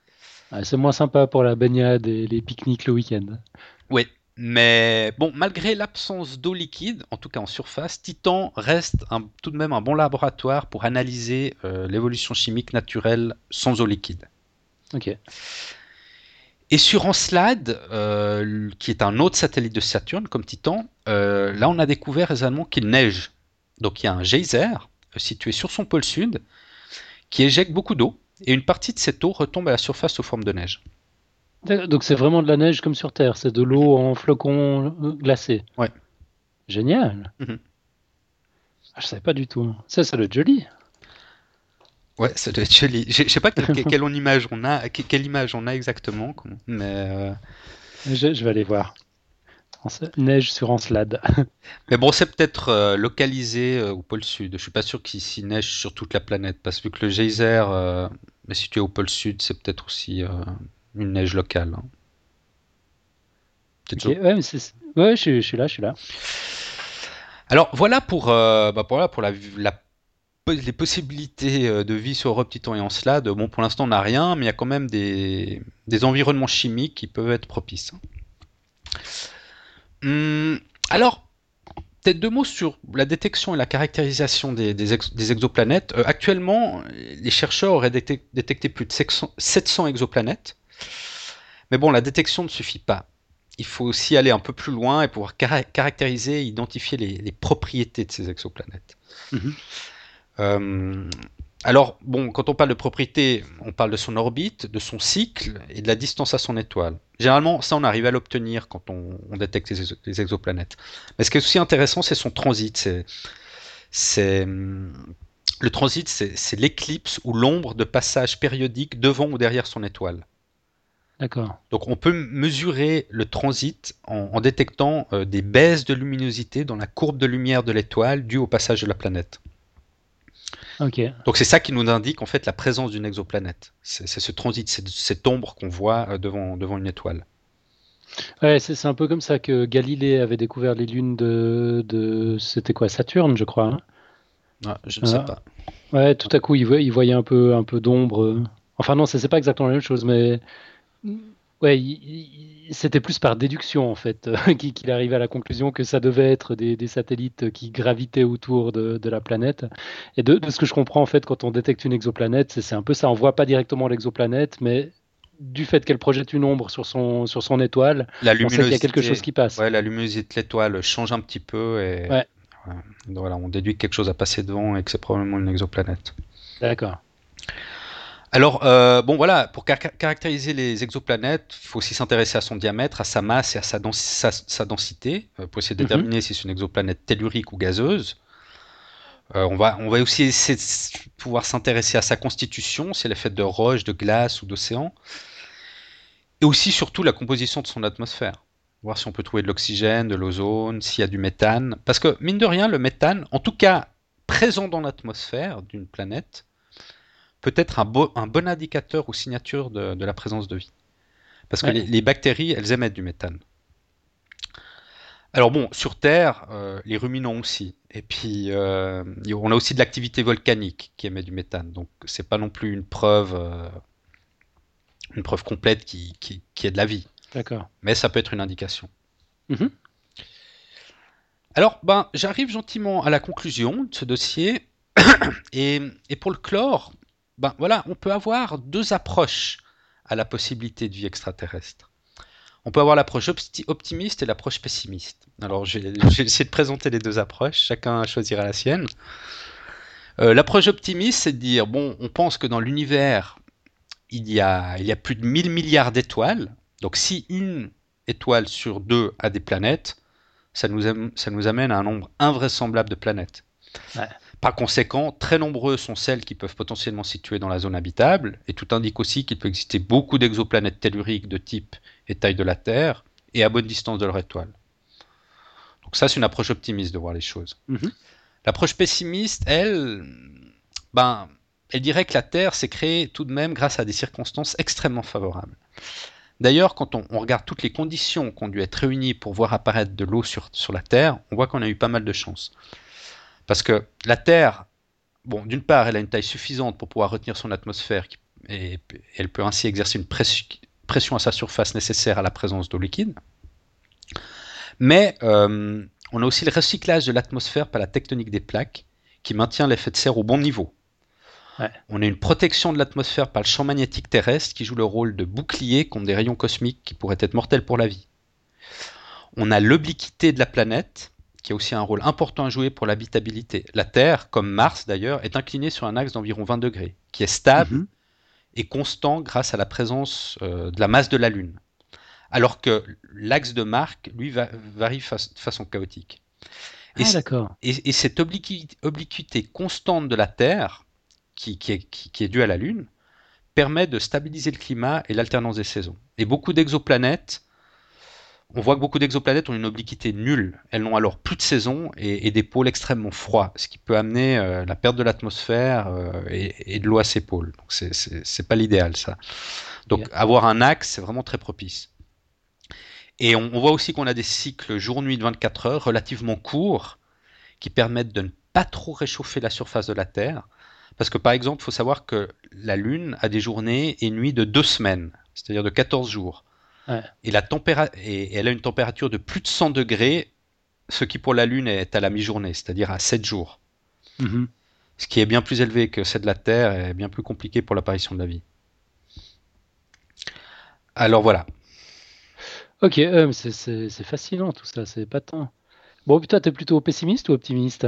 Ah, c'est moins sympa pour la baignade et les pique-niques le week-end. Oui, mais bon, malgré l'absence d'eau liquide, en tout cas en surface, Titan reste tout de même un bon laboratoire pour analyser l'évolution chimique naturelle sans eau liquide. Ok. Et sur Encelade, qui est un autre satellite de Saturne comme Titan, là on a découvert récemment qu'il neige. Donc il y a un geyser situé sur son pôle sud qui éjecte beaucoup d'eau, et une partie de cette eau retombe à la surface sous forme de neige. Donc c'est vraiment de la neige comme sur Terre, c'est de l'eau en flocons glacés. Ouais. Génial. Mhm. Ah, je savais pas du tout. Ça doit être joli. Ouais, ça doit être joli. Je sais pas quelle image on a, quelle image on a exactement, mais Je vais aller voir. Neige sur Encelade. bon, c'est peut-être localisé au pôle sud. Je suis pas sûr qu'il s'y neige sur toute la planète, parce que le geyser est situé au pôle sud, c'est peut-être aussi une neige locale, hein. Peut-être Ok, ouais, ouais, je suis là, je suis là. Alors voilà pour les possibilités de vie sur Europe, Titan et Encelade. Bon, pour l'instant on n'a rien, mais il y a quand même des environnements chimiques qui peuvent être propices. Alors, peut-être deux mots sur la détection et la caractérisation des exoplanètes. Actuellement, les chercheurs auraient détecté plus de 700 exoplanètes. Mais bon, la détection ne suffit pas. Il faut aussi aller un peu plus loin et pouvoir caractériser et identifier les propriétés de ces exoplanètes. Mhm. Alors, bon, quand on parle de propriété, on parle de son orbite, de son cycle et de la distance à son étoile. Généralement, ça, on arrive à l'obtenir quand on détecte les exoplanètes. Mais ce qui est aussi intéressant, c'est son transit. Le transit, c'est l'éclipse ou l'ombre de passage périodique devant ou derrière son étoile. D'accord. Donc, on peut mesurer le transit en détectant des baisses de luminosité dans la courbe de lumière de l'étoile due au passage de la planète. Ok. Donc c'est ça qui nous indique en fait la présence d'une exoplanète. C'est ce transit, c'est cette ombre qu'on voit devant une étoile. Ouais, c'est un peu comme ça que Galilée avait découvert les lunes c'était quoi, Saturne, je crois, hein. Ah, je ne sais pas. Ouais, tout à coup, il voyait un peu d'ombre. Enfin non, c'est pas exactement la même chose, mais ouais, c'était plus par déduction en fait qu'il arrivait à la conclusion que ça devait être des satellites qui gravitaient autour de la planète. Et de ce que je comprends en fait, quand on détecte une exoplanète, c'est un peu ça. On voit pas directement l'exoplanète, mais du fait qu'elle projette une ombre sur son étoile, La on sait qu'il y a quelque chose luminosité, qui passe. ouais, la luminosité de l'étoile change un petit peu et Ouais, ouais, voilà, on déduit que quelque chose a passé devant et que c'est probablement une exoplanète. d'accord. Alors, bon voilà, pour caractériser les exoplanètes, il faut aussi s'intéresser à son diamètre, à sa masse et à sa densité, pour essayer de Mhm. déterminer si c'est une exoplanète tellurique ou gazeuse. On va aussi essayer de pouvoir s'intéresser à sa constitution, si elle est faite de roches, de glace ou d'océan, et aussi surtout la composition de son atmosphère. Voir si on peut trouver de l'oxygène, de l'ozone, s'il y a du méthane. Parce que, mine de rien, le méthane, en tout cas présent dans l'atmosphère d'une planète, peut être un bon indicateur ou signature de la présence de vie. Parce que Ouais. les bactéries, elles émettent du méthane. Alors bon, sur Terre, les ruminants aussi. Et puis, on a aussi de l'activité volcanique qui émet du méthane. Donc, c'est pas non plus une preuve complète qui est de la vie. D'accord. Mais ça peut être une indication. Mhm. Alors, j'arrive gentiment à la conclusion de ce dossier. Et pour le clore, voilà, on peut avoir deux approches à la possibilité de vie extraterrestre. On peut avoir l'approche optimiste et l'approche pessimiste. Alors, je vais essayer de présenter les deux approches, chacun choisira la sienne. L'approche optimiste, c'est de dire, bon, on pense que dans l'univers, il y a plus de 1000 milliards d'étoiles. Donc, si une étoile sur deux a des planètes, ça nous amène à un nombre invraisemblable de planètes. Ouais. Par conséquent, très nombreuses sont celles qui peuvent potentiellement se situer dans la zone habitable, et tout indique aussi qu'il peut exister beaucoup d'exoplanètes telluriques de type et taille de la Terre, et à bonne distance de leur étoile. Donc ça, c'est une approche optimiste de voir les choses. Mhm. L'approche pessimiste, elle dirait que la Terre s'est créée tout de même grâce à des circonstances extrêmement favorables. D'ailleurs, quand on regarde toutes les conditions qui ont dû être réunies pour voir apparaître de l'eau sur la Terre, on voit qu'on a eu pas mal de chance. Parce que la Terre, bon, d'une part, elle a une taille suffisante pour pouvoir retenir son atmosphère et elle peut ainsi exercer une pression à sa surface nécessaire à la présence d'eau liquide. Mais on a aussi le recyclage de l'atmosphère par la tectonique des plaques qui maintient l'effet de serre au bon niveau. Ouais. On a une protection de l'atmosphère par le champ magnétique terrestre qui joue le rôle de bouclier contre des rayons cosmiques qui pourraient être mortels pour la vie. On a l'obliquité de la planète qui a aussi un rôle important à jouer pour l'habitabilité. La Terre, comme Mars d'ailleurs, est inclinée sur un axe d'environ 20 degrés, qui est stable et constant grâce à la présence de la masse de la Lune. Alors que l'axe de Mars, lui, varie de façon chaotique. D'accord. Et cette obliquité constante de la Terre, qui est due à la Lune, permet de stabiliser le climat et l'alternance des saisons. Et on voit que beaucoup d'exoplanètes ont une obliquité nulle. Elles n'ont alors plus de saison et des pôles extrêmement froids, ce qui peut amener la perte de l'atmosphère et de l'eau à ces pôles. Donc c'est pas l'idéal, ça. Donc avoir un axe, c'est vraiment très propice. Et on voit aussi qu'on a des cycles jour-nuit de 24 heures relativement courts qui permettent de ne pas trop réchauffer la surface de la Terre. Parce que par exemple, il faut savoir que la Lune a des journées et nuits de 2 semaines, c'est-à-dire de 14 jours. Ouais. Et elle a une température de plus de 100 degrés, ce qui pour la Lune est à la mi-journée, c'est-à-dire à 7 jours. Ce qui est bien plus élevé que celle de la Terre et bien plus compliqué pour l'apparition de la vie. Alors voilà. Ok, c'est fascinant tout ça, c'est épatant. Bon, putain, t'es plutôt pessimiste ou optimiste?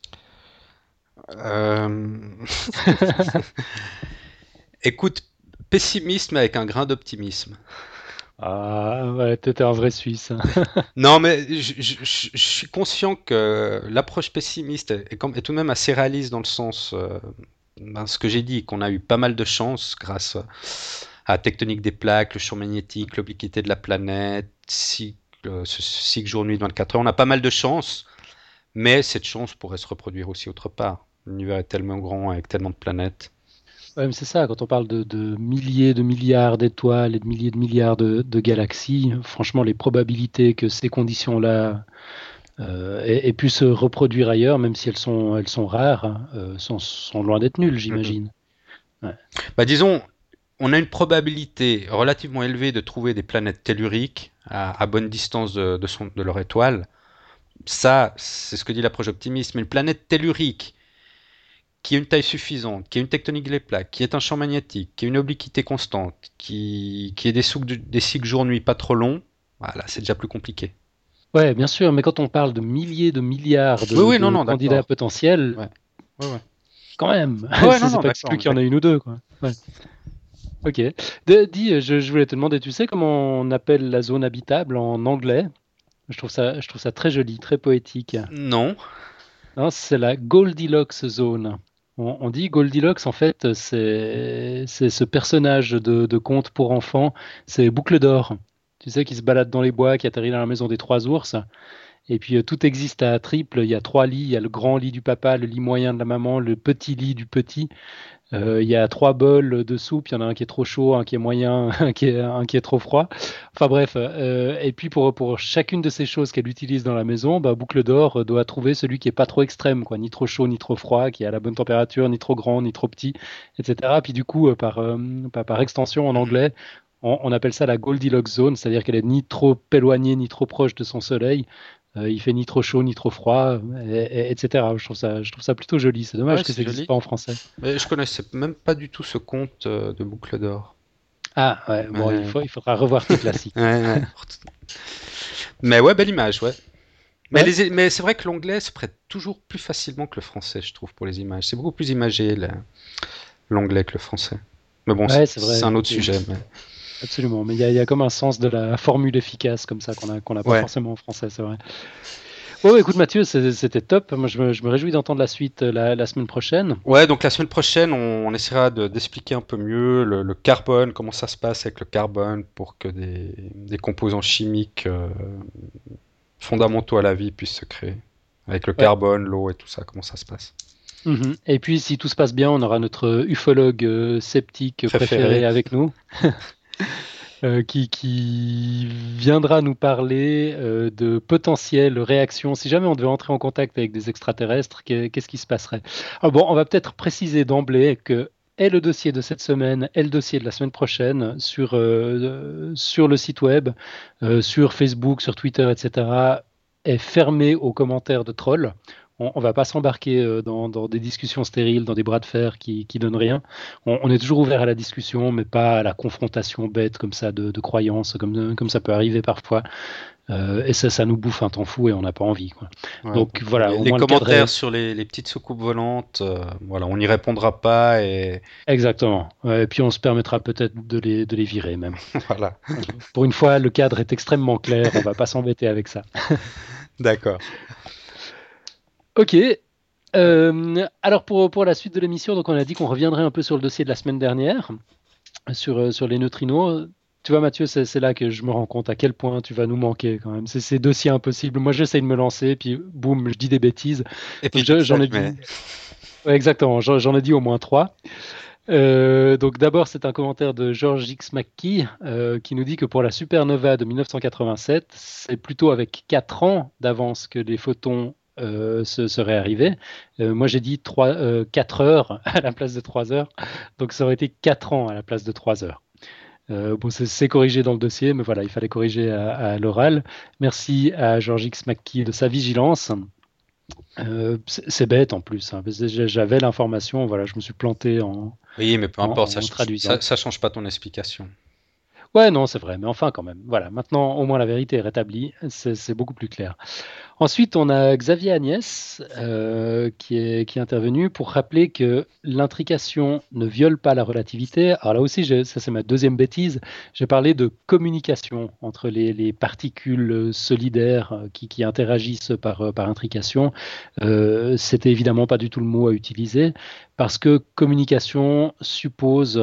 Écoute, pessimisme avec un grain d'optimisme. Ah, ouais, t'es un vrai Suisse. Non, mais je suis conscient que l'approche pessimiste est tout de même assez réaliste dans le sens, ce que j'ai dit, qu'on a eu pas mal de chance grâce à la tectonique des plaques, le champ magnétique, l'obliquité de la planète, ce cycle jour-nuit de 24 heures. On a pas mal de chance, mais cette chance pourrait se reproduire aussi autre part. L'univers est tellement grand avec tellement de planètes. Ouais, mais c'est ça, quand on parle de milliers de milliards d'étoiles et de milliers de milliards de galaxies, franchement, les probabilités que ces conditions-là aient pu se reproduire ailleurs, même si elles sont rares, sont loin d'être nulles, j'imagine. Ouais. Bah, disons, on a une probabilité relativement élevée de trouver des planètes telluriques à bonne distance de leur étoile. Ça, c'est ce que dit l'approche optimiste. Mais une planète tellurique qui a une taille suffisante, qui a une tectonique des plaques, qui est un champ magnétique, qui a une obliquité constante, qui a des cycles jour-nuit pas trop longs, voilà, c'est déjà plus compliqué. Ouais, bien sûr, mais quand on parle de milliers de milliards de candidats potentiels, quand même, c'est pas exclu qu'il y en a une ou deux, quoi. Ouais. Ok. Dis, je voulais te demander, tu sais comment on appelle la zone habitable en anglais? Je trouve ça très joli, très poétique. Non. Non, c'est la Goldilocks zone. On dit Goldilocks, en fait, c'est ce personnage de conte pour enfants, c'est Boucle d'Or. Tu sais, qui se balade dans les bois, qui atterrit dans la maison des 3 ours. Et puis tout existe à triple. Il y a 3 lits. Il y a le grand lit du papa, le lit moyen de la maman, le petit lit du petit. Il y a 3 bols de soupe. Il y en a un qui est trop chaud, un qui est moyen, un qui est trop froid. Enfin bref. Et puis pour chacune de ces choses qu'elle utilise dans la maison, Boucle d'Or doit trouver celui qui est pas trop extrême, quoi, ni trop chaud, ni trop froid, qui est à la bonne température, ni trop grand, ni trop petit, etc. Puis du coup, par extension en anglais, on appelle ça la Goldilocks zone, c'est-à-dire qu'elle est ni trop éloignée, ni trop proche de son soleil. Il fait ni trop chaud ni trop froid, etc. Je trouve ça plutôt joli. C'est dommage que ça n'existe pas en français. Mais je connaissais même pas du tout ce conte de Boucle d'Or. Ah ouais, bon, il faudra revoir tes classiques. Ouais. Mais ouais, belle image, ouais. Mais c'est vrai que l'anglais se prête toujours plus facilement que le français, je trouve, pour les images. C'est beaucoup plus imagé l'anglais que le français. Mais bon, c'est un autre sujet. Mais... Absolument, mais il y a comme un sens de la formule efficace comme ça qu'on n'a pas forcément en français, c'est vrai. Bon, écoute Mathieu, c'était top. Moi, je me réjouis d'entendre la suite la semaine prochaine. Ouais, donc la semaine prochaine, on essaiera d'expliquer un peu mieux le carbone, comment ça se passe avec le carbone pour que des composants chimiques fondamentaux à la vie puissent se créer. Avec le carbone, l'eau et tout ça, comment ça se passe. Et puis, si tout se passe bien, on aura notre ufologue sceptique préféré avec nous. Qui viendra nous parler de potentielles réactions. Si jamais on devait entrer en contact avec des extraterrestres, qu'est-ce qui se passerait? Alors bon, on va peut-être préciser d'emblée que est le dossier de cette semaine et le dossier de la semaine prochaine sur le site web, sur Facebook, sur Twitter, etc., est fermé aux commentaires de trolls. On ne va pas s'embarquer dans des discussions stériles, dans des bras de fer qui donnent rien. On est toujours ouvert à la discussion, mais pas à la confrontation bête comme ça de croyances, comme ça peut arriver parfois. Et ça nous bouffe un temps fou et on n'a pas envie, quoi. Ouais, Donc voilà, au les moins le cadre commentaires est- sur les petites soucoupes volantes, voilà, on n'y répondra pas et Exactement. Ouais, et puis on se permettra peut-être de les virer même. voilà. Pour une fois, le cadre est extrêmement clair, on va pas s'embêter avec ça. D'accord. Ok. Alors pour la suite de l'émission, donc on a dit qu'on reviendrait un peu sur le dossier de la semaine dernière, sur les neutrinos. Tu vois, Mathieu, c'est là que je me rends compte à quel point tu vas nous manquer quand même. C'est ces dossiers impossibles. Moi, j'essaye de me lancer, puis boum, je dis des bêtises. Et puis Donc j'en ai dit. Ouais, exactement, j'en ai dit au moins 3. Donc d'abord, c'est un commentaire de George X. McKee qui nous dit que pour la supernova de 1987, c'est plutôt avec 4 ans d'avance que les photons seraient arrivés. Moi, j'ai dit 4 heures à la place de 3 heures, donc ça aurait été 4 ans à la place de 3 heures. Bon, c'est corrigé dans le dossier, mais voilà, il fallait corriger à l'oral. Merci à George X. McKee de sa vigilance. C'est bête en plus, hein, parce que j'avais l'information, voilà, je me suis planté Oui, mais peu importe, en traduisant. ça change pas ton explication. Ouais, non, c'est vrai, mais enfin quand même. Voilà, maintenant au moins la vérité est rétablie, c'est beaucoup plus clair. Ensuite, on a Xavier Agnès qui est intervenu pour rappeler que l'intrication ne viole pas la relativité. Alors là aussi, ça c'est ma deuxième bêtise. J'ai parlé de communication entre les particules solidaires qui interagissent par intrication. C'était évidemment pas du tout le mot à utiliser parce que communication suppose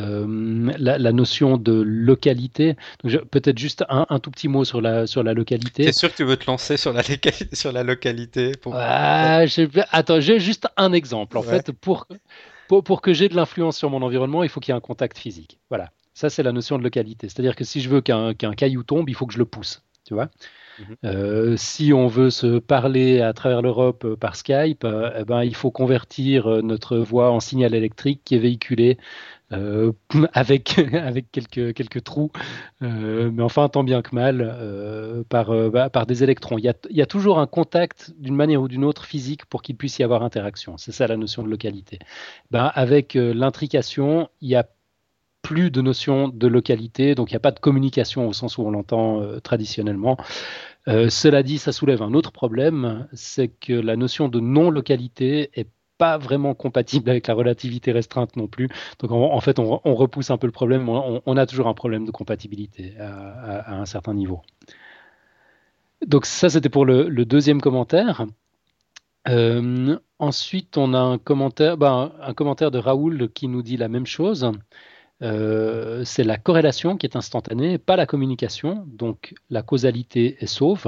la notion de localité. Donc, peut-être juste un tout petit mot sur la localité. T'es sûr que tu veux te lancer sur sur la localité pour... Attends, j'ai juste un exemple. En Ouais. fait, pour que j'ai de l'influence sur mon environnement, il faut qu'il y ait un contact physique. Voilà. Ça, c'est la notion de localité. C'est-à-dire que si je veux qu'un caillou tombe, il faut que je le pousse. Tu vois? Si on veut se parler à travers l'Europe par Skype, eh ben, il faut convertir notre voix en signal électrique qui est véhiculé avec, avec quelques trous, mais enfin tant bien que mal par des électrons. Il y a toujours un contact d'une manière ou d'une autre physique pour qu'il puisse y avoir interaction. C'est ça la notion de localité. Ben, avec l'intrication, il n'y a plus de notion de localité, donc il n'y a pas de communication au sens où on l'entend traditionnellement. Cela dit, ça soulève un autre problème, c'est que la notion de non-localité est pas vraiment compatible avec la relativité restreinte non plus. Donc en fait, on repousse un peu le problème. On a toujours un problème de compatibilité à un certain niveau. Donc ça, c'était pour le deuxième commentaire. Ensuite, on a un commentaire de Raoul qui nous dit la même chose. C'est la corrélation qui est instantanée, pas la communication. Donc la causalité est sauve.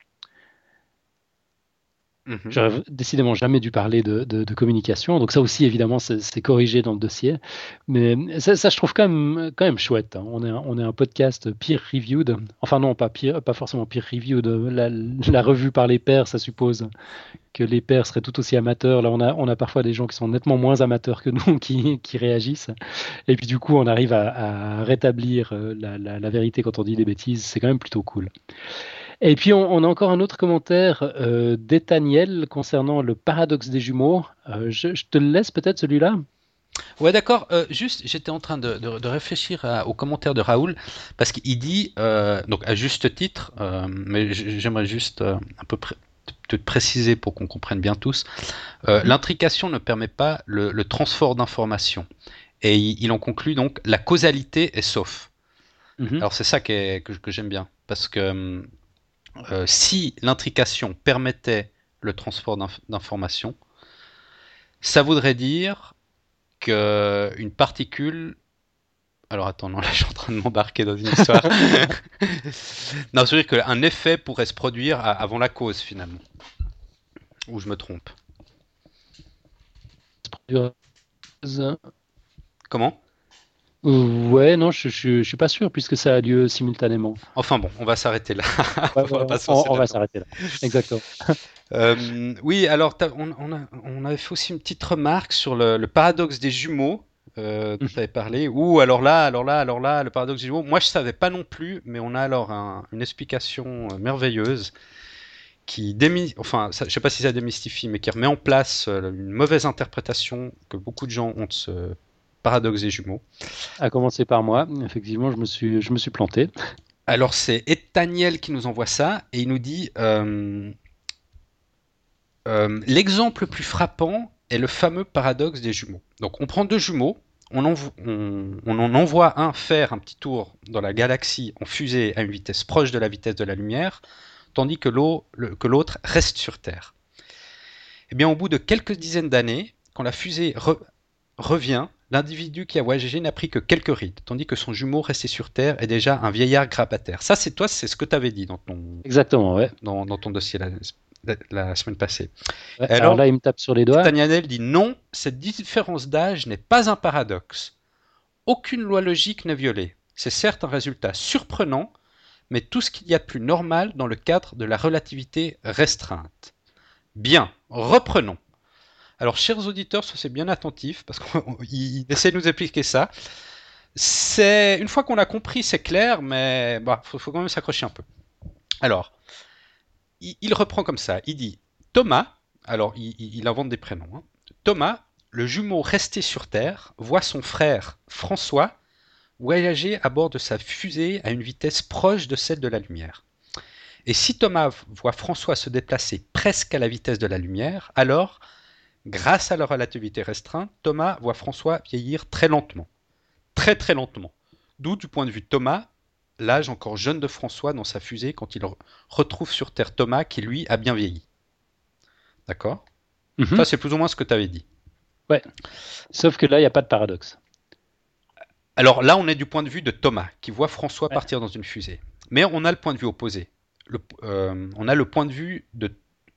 J'aurais décidément jamais dû parler de communication. Donc ça aussi, évidemment, c'est corrigé dans le dossier. Mais ça je trouve quand même chouette, hein. On est un podcast peer-reviewed. Enfin non, pas forcément peer-reviewed. La revue par les pairs, ça suppose que les pairs seraient tout aussi amateurs. Là, on a parfois des gens qui sont nettement moins amateurs que nous qui réagissent. Et puis du coup, on arrive à rétablir la vérité quand on dit des bêtises. C'est quand même plutôt cool. Et puis, on a encore un autre commentaire d'Ethaniel concernant le paradoxe des jumeaux. Je te le laisse peut-être celui-là. Ouais, d'accord. Juste, j'étais en train de réfléchir au commentaire de Raoul, parce qu'il dit, donc à juste titre, mais j'aimerais juste un peu te préciser pour qu'on comprenne bien tous, l'intrication ne permet pas le transport d'informations. Et il en conclut donc, la causalité est sauf. Alors c'est ça que j'aime bien, parce que si l'intrication permettait le transport d'informations, ça voudrait dire qu'une particule... Alors attends, non, là je suis en train de m'embarquer dans une histoire. Non, ça veut dire qu'un effet pourrait se produire avant la cause finalement. Ou je me trompe. Comment ? Ouais, non, je suis pas sûr puisque ça a lieu simultanément. Enfin bon, on va s'arrêter là. On va s'arrêter là. Exactement. Oui, alors on avait fait aussi une petite remarque sur le paradoxe des jumeaux. dont tu avais parlé. Ou alors là, le paradoxe des jumeaux. Moi, je savais pas non plus, mais on a alors une explication merveilleuse je sais pas si ça démystifie, mais qui remet en place une mauvaise interprétation que beaucoup de gens ont de ce paradoxe des jumeaux. À commencer par moi, effectivement, je me suis planté. Alors c'est Ethaniel qui nous envoie ça et il nous dit l'exemple le plus frappant est le fameux paradoxe des jumeaux. Donc on prend deux jumeaux, on en envoie un faire un petit tour dans la galaxie en fusée à une vitesse proche de la vitesse de la lumière, tandis que l'autre reste sur Terre. Et bien au bout de quelques dizaines d'années, quand la fusée revient, l'individu qui a voyagé n'a pris que quelques rides, tandis que son jumeau resté sur Terre est déjà un vieillard grabataire. Ça, c'est ce que tu avais dit Exactement, ouais. dans ton dossier la semaine passée. Ouais, alors là, il me tape sur les doigts. Tanianel dit non, cette différence d'âge n'est pas un paradoxe. Aucune loi logique n'est violée. C'est certes un résultat surprenant, mais tout ce qu'il y a de plus normal dans le cadre de la relativité restreinte. Bien, reprenons. Alors, chers auditeurs, soyez bien attentifs, parce qu'il essaie de nous expliquer ça. Une fois qu'on a compris, c'est clair, mais faut quand même s'accrocher un peu. Alors, il reprend comme ça. Il dit Thomas, alors il invente des prénoms. Hein. Thomas, le jumeau resté sur Terre, voit son frère François voyager à bord de sa fusée à une vitesse proche de celle de la lumière. Et si Thomas voit François se déplacer presque à la vitesse de la lumière, alors, grâce à la relativité restreinte, Thomas voit François vieillir très lentement. Très très lentement. D'où, du point de vue de Thomas, l'âge encore jeune de François dans sa fusée quand il retrouve sur Terre Thomas qui, lui, a bien vieilli. D'accord ? Ça, c'est plus ou moins ce que tu avais dit. Ouais. Sauf que là, il n'y a pas de paradoxe. Alors là, on est du point de vue de Thomas, qui voit François partir dans une fusée. Mais on a le point de vue opposé. On a le point de vue de...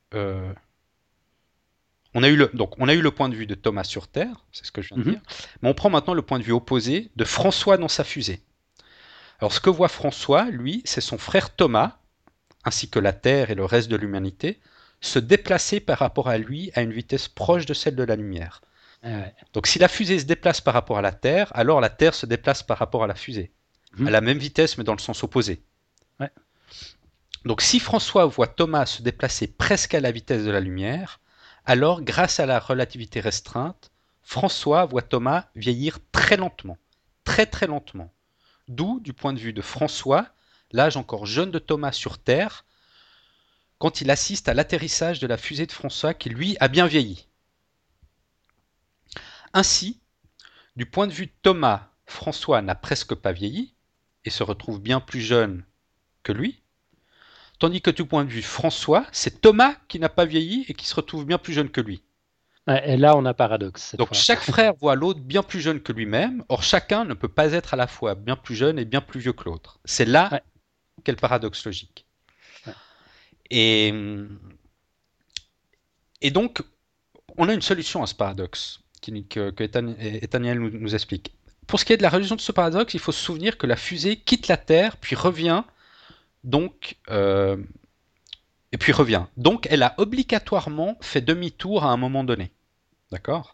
On a eu le point de vue de Thomas sur Terre, c'est ce que je viens de dire. Mais on prend maintenant le point de vue opposé de François dans sa fusée. Alors ce que voit François, lui, c'est son frère Thomas, ainsi que la Terre et le reste de l'humanité, se déplacer par rapport à lui à une vitesse proche de celle de la lumière. Donc si la fusée se déplace par rapport à la Terre, alors la Terre se déplace par rapport à la fusée, à la même vitesse mais dans le sens opposé. Ouais. Donc si François voit Thomas se déplacer presque à la vitesse de la lumière, alors grâce à la relativité restreinte, François voit Thomas vieillir très lentement, très très lentement. D'où, du point de vue de François, l'âge encore jeune de Thomas sur Terre, quand il assiste à l'atterrissage de la fusée de François qui lui a bien vieilli. Ainsi, du point de vue de Thomas, François n'a presque pas vieilli et se retrouve bien plus jeune que lui, tandis que du point de vue de François, c'est Thomas qui n'a pas vieilli et qui se retrouve bien plus jeune que lui. Et là, on a paradoxe. Donc chaque frère voit l'autre bien plus jeune que lui-même, or chacun ne peut pas être à la fois bien plus jeune et bien plus vieux que l'autre. C'est là qu'est le paradoxe logique. Ouais. Et donc, on a une solution à ce paradoxe que Ethaniel nous explique. Pour ce qui est de la résolution de ce paradoxe, il faut se souvenir que la fusée quitte la Terre, puis revient, donc elle a obligatoirement fait demi-tour à un moment donné. D'accord ?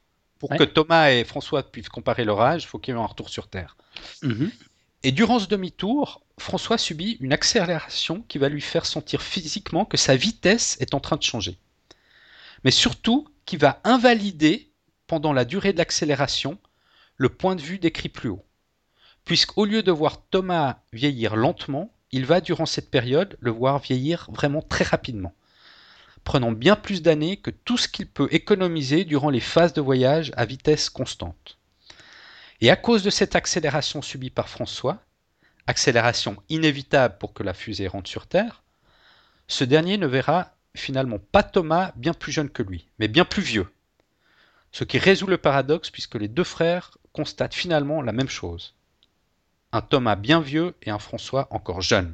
Pour que Thomas et François puissent comparer leur âge, il faut qu'il y ait un retour sur Terre. Et durant ce demi-tour, François subit une accélération qui va lui faire sentir physiquement que sa vitesse est en train de changer. Mais surtout, qui va invalider, pendant la durée de l'accélération, le point de vue décrit plus haut. Puisqu'au lieu de voir Thomas vieillir lentement, il va, durant cette période, le voir vieillir vraiment très rapidement, prenant bien plus d'années que tout ce qu'il peut économiser durant les phases de voyage à vitesse constante. Et à cause de cette accélération subie par François, accélération inévitable pour que la fusée rentre sur Terre, ce dernier ne verra finalement pas Thomas bien plus jeune que lui, mais bien plus vieux. Ce qui résout le paradoxe puisque les deux frères constatent finalement la même chose. Un Thomas bien vieux et un François encore jeune.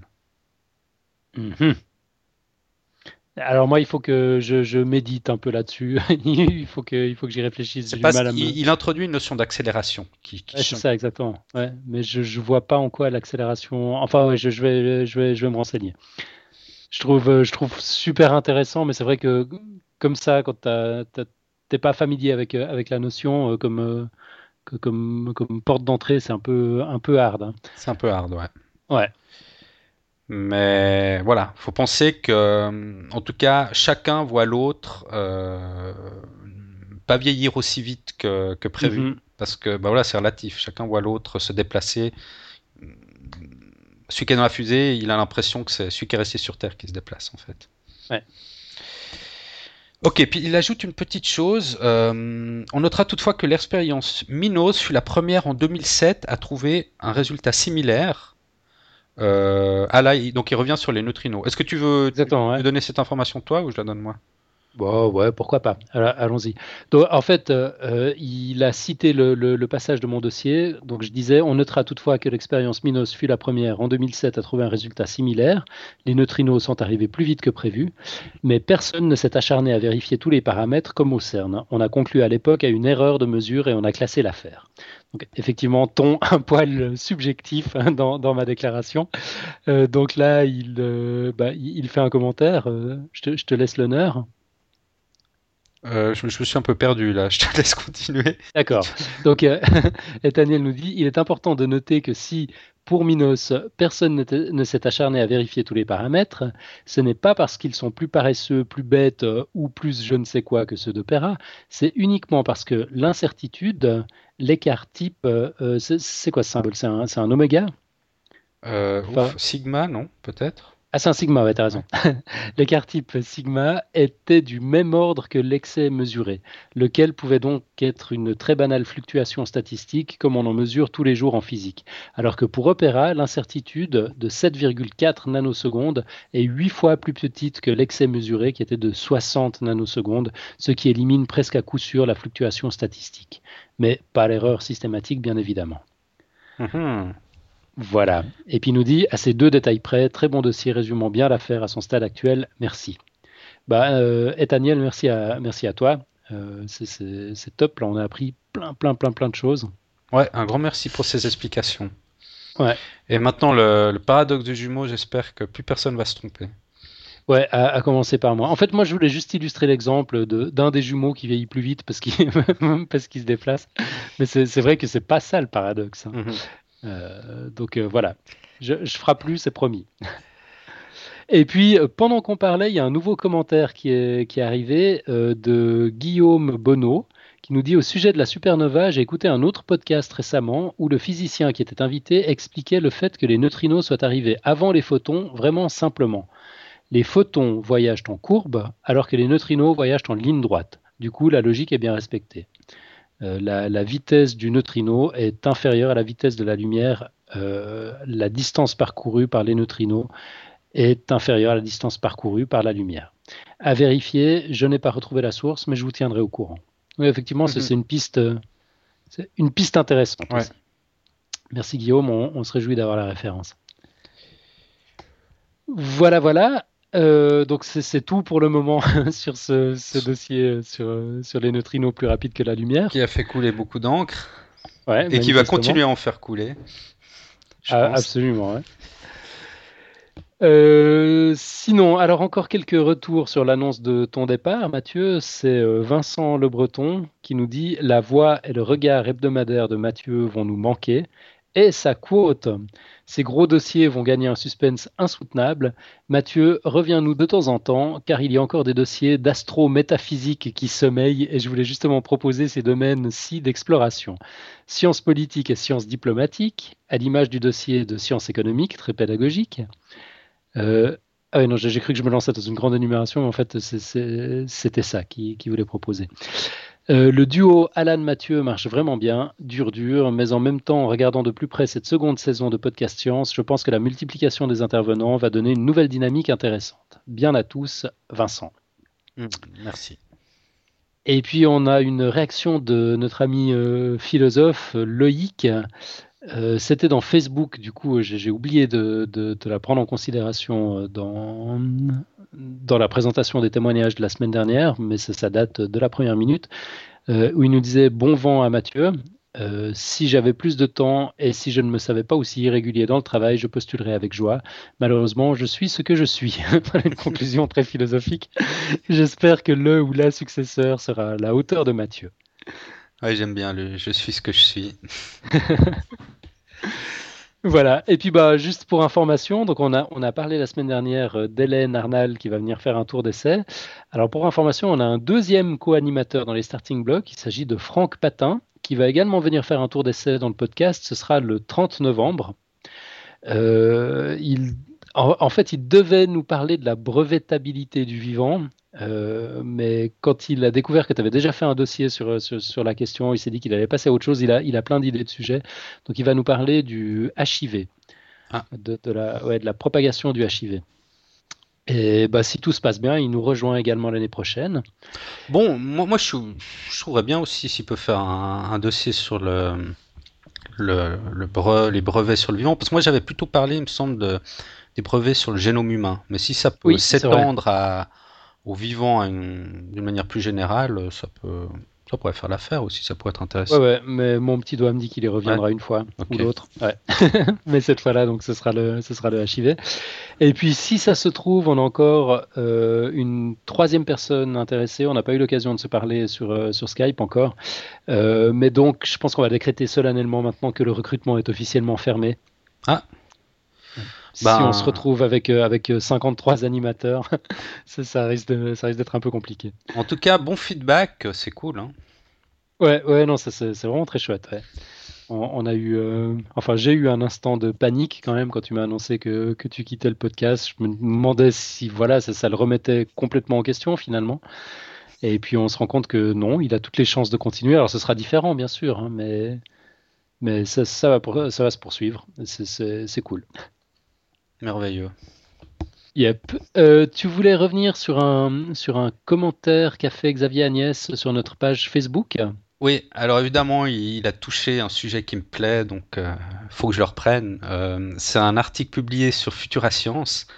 Alors moi, il faut que je médite un peu là-dessus. il faut que j'y réfléchisse. Il introduit une notion d'accélération. C'est ça, exactement. Ouais, mais je vois pas en quoi l'accélération... Enfin, je vais me renseigner. Je trouve super intéressant, mais c'est vrai que comme ça, quand t'es pas familier avec la notion, comme comme porte d'entrée, c'est un peu hard, hein. C'est un peu hard, ouais. Ouais. Mais voilà, faut penser que, en tout cas, chacun voit l'autre pas vieillir aussi vite que prévu, Mhm. parce que bah voilà, c'est relatif. Chacun voit l'autre se déplacer. Celui qui est dans la fusée, il a l'impression que c'est celui qui est resté sur Terre qui se déplace, en fait. Ouais. Ok, puis il ajoute une petite chose. On notera toutefois que l'expérience Minos fut la première en 2007 à trouver un résultat similaire. Donc il revient sur les neutrinos. Est-ce que tu veux Exactement, ouais. me donner cette information toi ou je la donne moi? Bon, ouais, pourquoi pas. Alors, allons-y. Donc, en fait, il a cité le passage de mon dossier. Donc, je disais, on notera toutefois que l'expérience Minos fut la première en 2007 à trouver un résultat similaire. Les neutrinos sont arrivés plus vite que prévu, mais personne ne s'est acharné à vérifier tous les paramètres comme au CERN. On a conclu à l'époque à une erreur de mesure et on a classé l'affaire. Donc, effectivement, ton un poil subjectif, hein, dans ma déclaration. Donc là, il fait un commentaire. Je te laisse l'honneur. Je me suis un peu perdu là, je te laisse continuer. D'accord. Donc, Nathaniel nous dit, il est important de noter que si, pour Minos, personne ne s'est acharné à vérifier tous les paramètres, ce n'est pas parce qu'ils sont plus paresseux, plus bêtes ou plus je ne sais quoi que ceux d'Opéra, c'est uniquement parce que l'incertitude, l'écart type, c'est quoi ce symbole? C'est un oméga? Enfin, Sigma, non, peut-être? ah, c'est un sigma, ouais, t'as raison. L'écart type sigma était du même ordre que l'excès mesuré, lequel pouvait donc être une très banale fluctuation statistique comme on en mesure tous les jours en physique. Alors que pour Opéra, l'incertitude de 7,4 nanosecondes est 8 fois plus petite que l'excès mesuré qui était de 60 nanosecondes, ce qui élimine presque à coup sûr la fluctuation statistique. Mais pas l'erreur systématique, bien évidemment. Mhm. Voilà. Et puis il nous dit, à ces deux détails près, très bon dossier résumant bien l'affaire à son stade actuel, merci. Nathaniel, merci à toi. C'est top, là on a appris plein de choses. Ouais, un grand merci pour ces explications. Ouais, Et maintenant, le paradoxe du jumeau, j'espère que plus personne va se tromper. ouais, à commencer par moi. En fait, moi je voulais juste illustrer l'exemple d'un des jumeaux qui vieillit plus vite parce qu'il parce qu'il se déplace. Mais c'est vrai que c'est pas ça le paradoxe, hein. Mhm. Donc voilà, je ferai plus, c'est promis. Et puis, pendant qu'on parlait, il y a un nouveau commentaire qui est arrivé de Guillaume Bonneau, qui nous dit au sujet de la supernova, j'ai écouté un autre podcast récemment où le physicien qui était invité expliquait le fait que les neutrinos soient arrivés avant les photons, vraiment simplement. Les photons voyagent en courbe, alors que les neutrinos voyagent en ligne droite. Du coup, la logique est bien respectée. La vitesse du neutrino est inférieure à la vitesse de la lumière. La distance parcourue par les neutrinos est inférieure à la distance parcourue par la lumière. À vérifier, je n'ai pas retrouvé la source, mais je vous tiendrai au courant. Oui, effectivement, c'est une piste intéressante. Ouais. Aussi. Merci Guillaume, on se réjouit d'avoir la référence. Voilà. Donc c'est tout pour le moment sur ce dossier sur les neutrinos plus rapides que la lumière. Qui a fait couler beaucoup d'encre. Ouais, et qui va continuer à en faire couler. Je pense. Absolument, ouais. Sinon, alors encore quelques retours sur l'annonce de ton départ, Mathieu. C'est Vincent Le Breton qui nous dit « La voix et le regard hebdomadaire de Mathieu vont nous manquer. » Et sa quote « Ces gros dossiers vont gagner un suspense insoutenable. Mathieu, reviens-nous de temps en temps, car il y a encore des dossiers d'astro-métaphysique qui sommeillent, et je voulais justement proposer ces domaines-ci d'exploration. Sciences politiques et sciences diplomatiques, à l'image du dossier de sciences économiques, très pédagogique. » Ah oui, non, j'ai cru que je me lançais dans une grande énumération, mais en fait, c'était ça qui voulait proposer. Le duo Alan-Mathieu marche vraiment bien, dur, mais en même temps, en regardant de plus près cette seconde saison de Podcast Science, je pense que la multiplication des intervenants va donner une nouvelle dynamique intéressante. Bien à tous, Vincent. Merci. Et puis, on a une réaction de notre ami philosophe Loïc. C'était dans Facebook, du coup j'ai oublié de la prendre en considération dans la présentation des témoignages de la semaine dernière, mais ça date de la première minute, où il nous disait « Bon vent à Mathieu, si j'avais plus de temps et si je ne me savais pas aussi irrégulier dans le travail, je postulerais avec joie. Malheureusement, je suis ce que je suis. » Voilà une conclusion très philosophique. J'espère que le ou la successeur sera à la hauteur de Mathieu. Ouais, j'aime bien le je suis ce que je suis. Voilà. Et puis juste pour information, donc on a parlé la semaine dernière d'Hélène Arnal qui va venir faire un tour d'essai. Alors pour information, on a un deuxième co-animateur dans les starting blocks. Il s'agit de Franck Patin qui va également venir faire un tour d'essai dans le podcast. Ce sera le 30 novembre. En fait, il devait nous parler de la brevetabilité du vivant, mais quand il a découvert que tu avais déjà fait un dossier sur la question, il s'est dit qu'il allait passer à autre chose. Il a plein d'idées de sujets. Donc, il va nous parler du HIV, Ah. de la propagation du HIV. Et si tout se passe bien, il nous rejoint également l'année prochaine. Bon, moi je trouverais bien aussi s'il peut faire un dossier sur les brevets sur le vivant, parce que moi j'avais plutôt parlé, il me semble, des brevets sur le génome humain. Mais si ça peut Oui, c'est vrai. s'étendre au vivant d'une manière plus générale, ça pourrait faire l'affaire aussi, ça pourrait être intéressant. Ouais, mais mon petit doigt me dit qu'il y reviendra une fois Ok. ou l'autre. Ouais. Mais cette fois-là, donc ce sera le HIV. Et puis, si ça se trouve, on a encore une troisième personne intéressée. On n'a pas eu l'occasion de se parler sur Skype encore. Mais donc, je pense qu'on va décréter solennellement maintenant que le recrutement est officiellement fermé. Ah. Si on se retrouve avec 53 animateurs, ça risque d'être un peu compliqué. En tout cas, bon feedback, c'est cool. Hein. Ouais, non, c'est vraiment très chouette. Ouais. On a eu, j'ai eu un instant de panique quand même quand tu m'as annoncé que tu quittais le podcast. Je me demandais si ça le remettait complètement en question finalement. Et puis on se rend compte que non, il a toutes les chances de continuer. Alors ce sera différent bien sûr, hein, mais ça va se poursuivre. C'est cool. Merveilleux. Yep. Tu voulais revenir sur un commentaire qu'a fait Xavier Agnès sur notre page Facebook? Oui, alors évidemment, il a touché un sujet qui me plaît, donc faut que je le reprenne. C'est un article publié sur Futura Science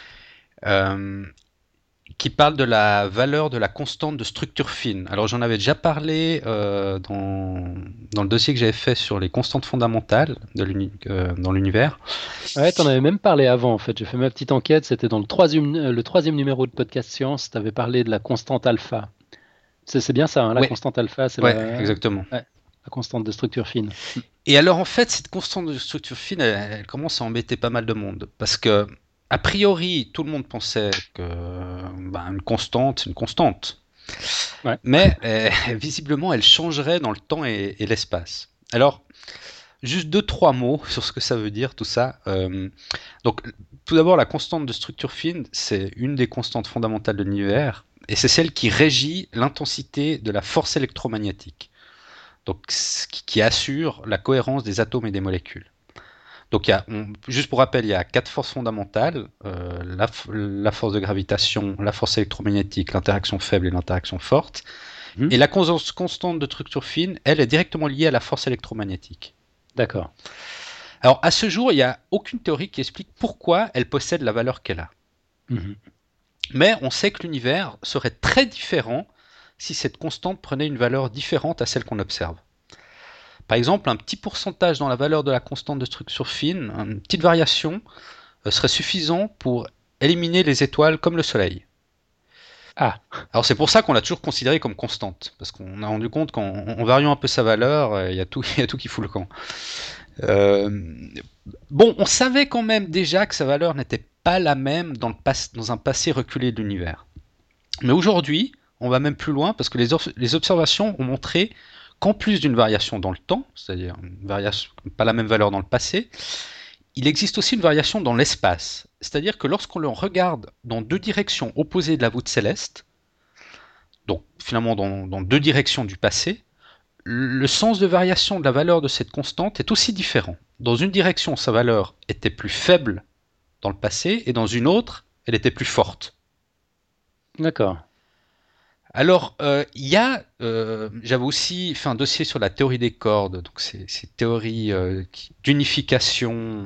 qui parle de la valeur de la constante de structure fine. Alors j'en avais déjà parlé dans le dossier que j'avais fait sur les constantes fondamentales dans l'univers. Ouais, t'en avais même parlé avant en fait. J'ai fait ma petite enquête, c'était dans le troisième numéro de Podcast Science, tu avais parlé de la constante alpha. C'est bien ça, hein, la Ouais. constante alpha, c'est Exactement. la constante de structure fine. Et alors en fait, cette constante de structure fine, elle commence à embêter pas mal de monde. Parce que, a priori, tout le monde pensait que une constante, c'est une constante. Ouais. Mais visiblement, elle changerait dans le temps et l'espace. Alors, juste 2-3 mots sur ce que ça veut dire, tout ça. Donc, tout d'abord, la constante de structure fine, c'est une des constantes fondamentales de l'univers. Et c'est celle qui régit l'intensité de la force électromagnétique. Donc, qui assure la cohérence des atomes et des molécules. Donc, juste pour rappel, il y a 4 forces fondamentales, la force de gravitation, la force électromagnétique, l'interaction faible et l'interaction forte. Et la constante de structure fine, elle est directement liée à la force électromagnétique. D'accord. Alors, à ce jour, il n'y a aucune théorie qui explique pourquoi elle possède la valeur qu'elle a. Mais on sait que l'univers serait très différent si cette constante prenait une valeur différente à celle qu'on observe. Par exemple, un petit pourcentage dans la valeur de la constante de structure fine, une petite variation, serait suffisant pour éliminer les étoiles comme le Soleil. Ah. Alors c'est pour ça qu'on l'a toujours considérée comme constante, parce qu'on a rendu compte qu'en variant un peu sa valeur, il y a tout qui fout le camp. Bon, on savait quand même déjà que sa valeur n'était pas la même dans un passé reculé de l'univers. Mais aujourd'hui, on va même plus loin, parce que les observations ont montré qu'en plus d'une variation dans le temps, c'est-à-dire une variation, pas la même valeur dans le passé, il existe aussi une variation dans l'espace. C'est-à-dire que lorsqu'on le regarde dans deux directions opposées de la voûte céleste, donc finalement dans deux directions du passé, le sens de variation de la valeur de cette constante est aussi différent. Dans une direction, sa valeur était plus faible dans le passé, et dans une autre, elle était plus forte. D'accord. Alors, j'avais aussi fait un dossier sur la théorie des cordes, donc ces théories d'unification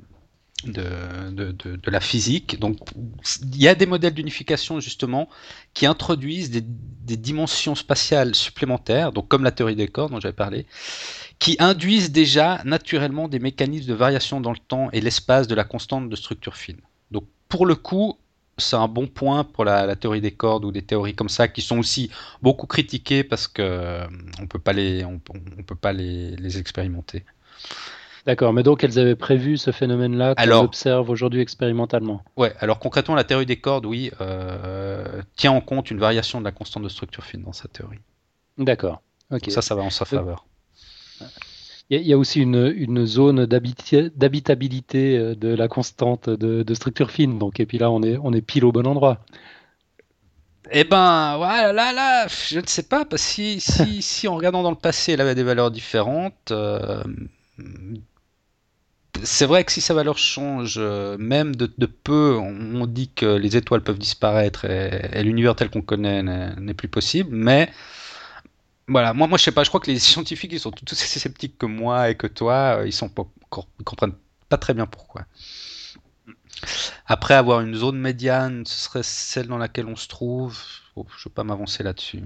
de la physique. Donc, il y a des modèles d'unification justement qui introduisent des dimensions spatiales supplémentaires, donc comme la théorie des cordes dont j'avais parlé, qui induisent déjà naturellement des mécanismes de variation dans le temps et l'espace de la constante de structure fine. Donc, pour le coup, c'est un bon point pour la théorie des cordes ou des théories comme ça qui sont aussi beaucoup critiquées parce que on peut pas les expérimenter. D'accord, mais donc elles avaient prévu ce phénomène-là qu'on Alors, observe aujourd'hui expérimentalement. ouais, alors concrètement, la théorie des cordes, oui, tient en compte une variation de la constante de structure fine dans sa théorie. D'accord, ok. Donc ça va en sa faveur. Il y a aussi une zone d'habitabilité de la constante de structure fine, donc, et puis là on est pile au bon endroit. Eh ben, voilà, là, je ne sais pas, parce que si en regardant dans le passé, elle avait des valeurs différentes, c'est vrai que si sa valeur change, même de peu, on dit que les étoiles peuvent disparaître et l'univers tel qu'on connaît n'est plus possible, mais voilà, moi je sais pas, je crois que les scientifiques ils sont tous aussi sceptiques que moi et que toi, ils comprennent pas très bien pourquoi. Après avoir une zone médiane, ce serait celle dans laquelle on se trouve. Oh, je veux pas m'avancer là-dessus.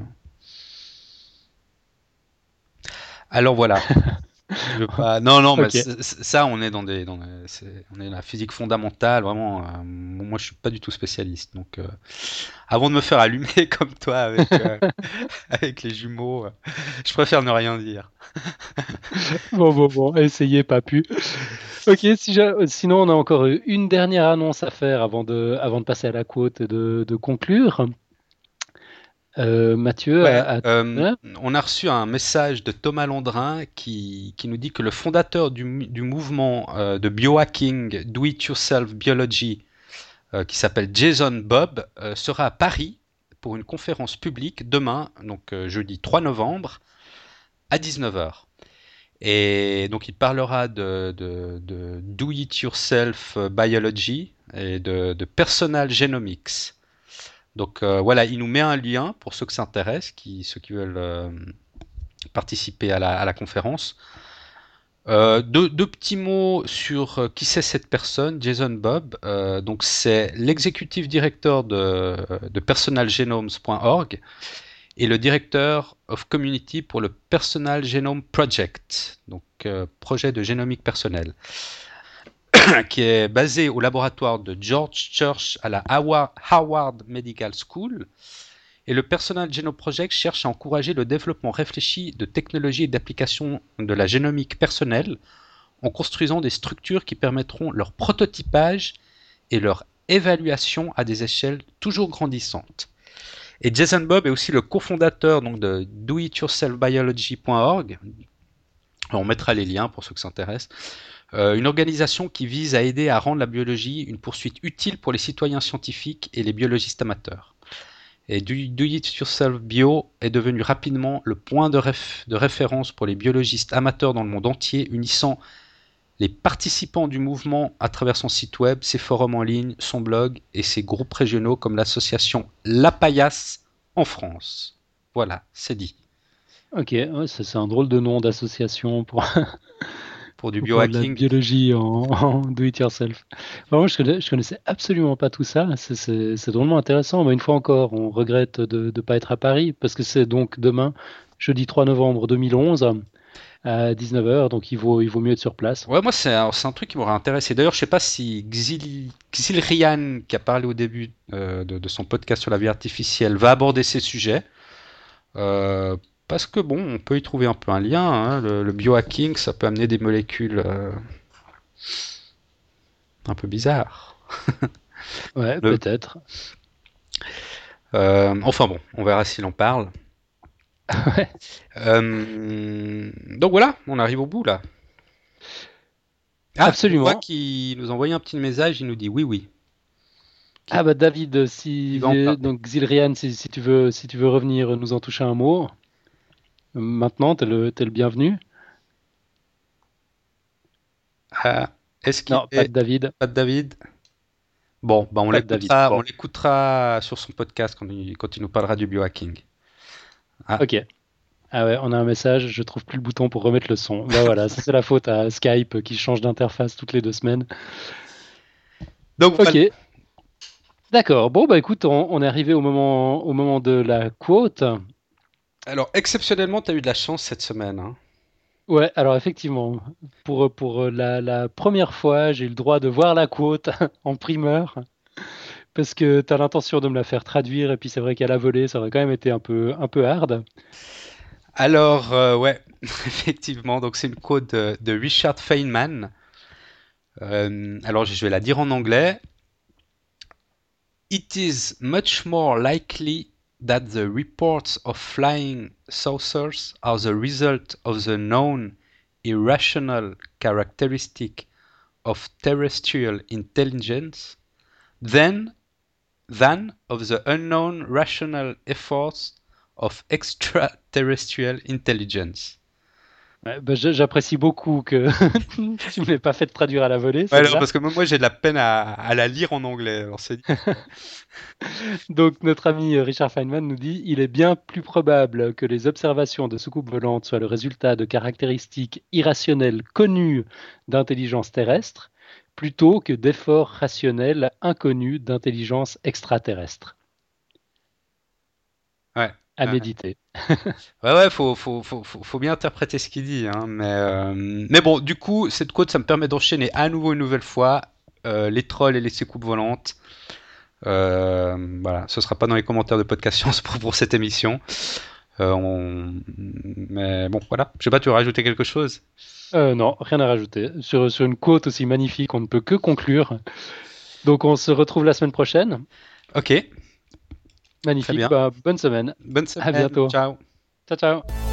Alors voilà. Je veux pas. Non, non, mais Ok. ça, on est on est dans la physique fondamentale, vraiment. Moi, je suis pas du tout spécialiste, donc avant de me faire allumer comme toi avec les jumeaux, je préfère ne rien dire. Bon, essayez, pas pu. Ok, sinon on a encore une dernière annonce à faire avant de passer à la quote et de conclure. Mathieu, Ouais, hein. on a reçu un message de Thomas Landrin qui nous dit que le fondateur du mouvement de biohacking Do It Yourself Biology, qui s'appelle Jason Bobb, sera à Paris pour une conférence publique demain, donc jeudi 3 novembre, à 19h. Et donc il parlera de Do It Yourself Biology et de Personal Genomics. Donc voilà, il nous met un lien pour ceux que ça intéresse, ceux qui veulent participer à la conférence. Deux petits mots sur qui c'est cette personne, Jason Bobb. Donc c'est l'executive director de personalgenomes.org et le directeur of community pour le Personal Genome Project, donc projet de génomique personnelle, qui est basé au laboratoire de George Church à la Harvard Medical School. Et le Personal Genome Project cherche à encourager le développement réfléchi de technologies et d'applications de la génomique personnelle en construisant des structures qui permettront leur prototypage et leur évaluation à des échelles toujours grandissantes. Et Jason Bobb est aussi le cofondateur donc, de doityourselfbiology.org. On mettra les liens pour ceux qui s'intéressent. Une organisation qui vise à aider à rendre la biologie une poursuite utile pour les citoyens scientifiques et les biologistes amateurs. Et Do It Yourself Bio est devenu rapidement le point de référence pour les biologistes amateurs dans le monde entier, unissant les participants du mouvement à travers son site web, ses forums en ligne, son blog et ses groupes régionaux comme l'association La Paillasse en France. Voilà, c'est dit. Ok, ouais, c'est un drôle de nom d'association Pour du pour faire de la biohacking. biologie en do it yourself. Moi, je connaissais absolument pas tout ça. C'est drôlement intéressant. Mais une fois encore, on regrette de ne pas être à Paris parce que c'est donc demain, jeudi 3 novembre 2011 à 19h. Donc il vaut mieux être sur place. Ouais, moi c'est un truc qui m'aurait intéressé. D'ailleurs, je sais pas si Xilrian, qui a parlé au début de son podcast sur la vie artificielle, va aborder ces sujets. Parce que bon, on peut y trouver un peu un lien. Hein. Le biohacking, ça peut amener des molécules un peu bizarres. Ouais, Le- peut-être. Enfin bon, on verra s'il en parle. Ouais, Donc voilà, on arrive au bout là. Ah, je vois absolument. qu'il nous a envoyé un petit message, il nous dit oui, oui. Ah bah David, Il va en parler. donc Xilrian, si tu veux revenir nous en toucher un mot, maintenant t'es le bienvenu. Ah, est-ce qu'il Non, pas est de David, pas de David? Bon, bah pas de David. on Bon, l'écoutera sur son podcast quand il nous parlera du biohacking. Ah, ok. Ah ouais, on a un message, je trouve plus le bouton pour remettre le son. Bah voilà, ça c'est la faute à Skype qui change d'interface toutes les 2 semaines. donc Ok, voilà. d'accord. Bon bah écoute, on est arrivé au moment de la quote. Alors, exceptionnellement, tu as eu de la chance cette semaine. Hein. Ouais, alors effectivement, pour la première fois, j'ai eu le droit de voir la quote en primeur, parce que tu as l'intention de me la faire traduire, et puis c'est vrai qu'à la volée, ça aurait quand même été un peu hard. Alors, ouais, effectivement, donc c'est une quote de Richard Feynman. Alors, je vais la dire en anglais. It is much more likely that the reports of flying saucers are the result of the known irrational characteristic of terrestrial intelligence than of the unknown rational efforts of extraterrestrial intelligence. Ouais, bah, j'apprécie beaucoup que tu ne m'aies pas fait traduire à la volée. Ouais, alors, parce que moi j'ai de la peine à la lire en anglais. Alors Donc notre ami Richard Feynman nous dit: il est bien plus probable que les observations de soucoupes volantes soient le résultat de caractéristiques irrationnelles connues d'intelligence terrestre, plutôt que d'efforts rationnels inconnus d'intelligence extraterrestre. Ouais. À méditer. Ouais, faut bien interpréter ce qu'il dit, hein, mais bon, du coup, cette quote, ça me permet d'enchaîner à nouveau une nouvelle fois les trolls et les soucoupes volantes. Voilà, ce sera pas dans les commentaires de podcast Sciences pour cette émission. Mais bon, voilà. Je sais pas, tu veux rajouter quelque chose? Non, rien à rajouter. Sur une quote aussi magnifique, on ne peut que conclure. Donc on se retrouve la semaine prochaine. Ok. Magnifique. Très bien. Bah, bonne semaine. Bonne semaine. À bientôt. Ciao. Ciao, ciao.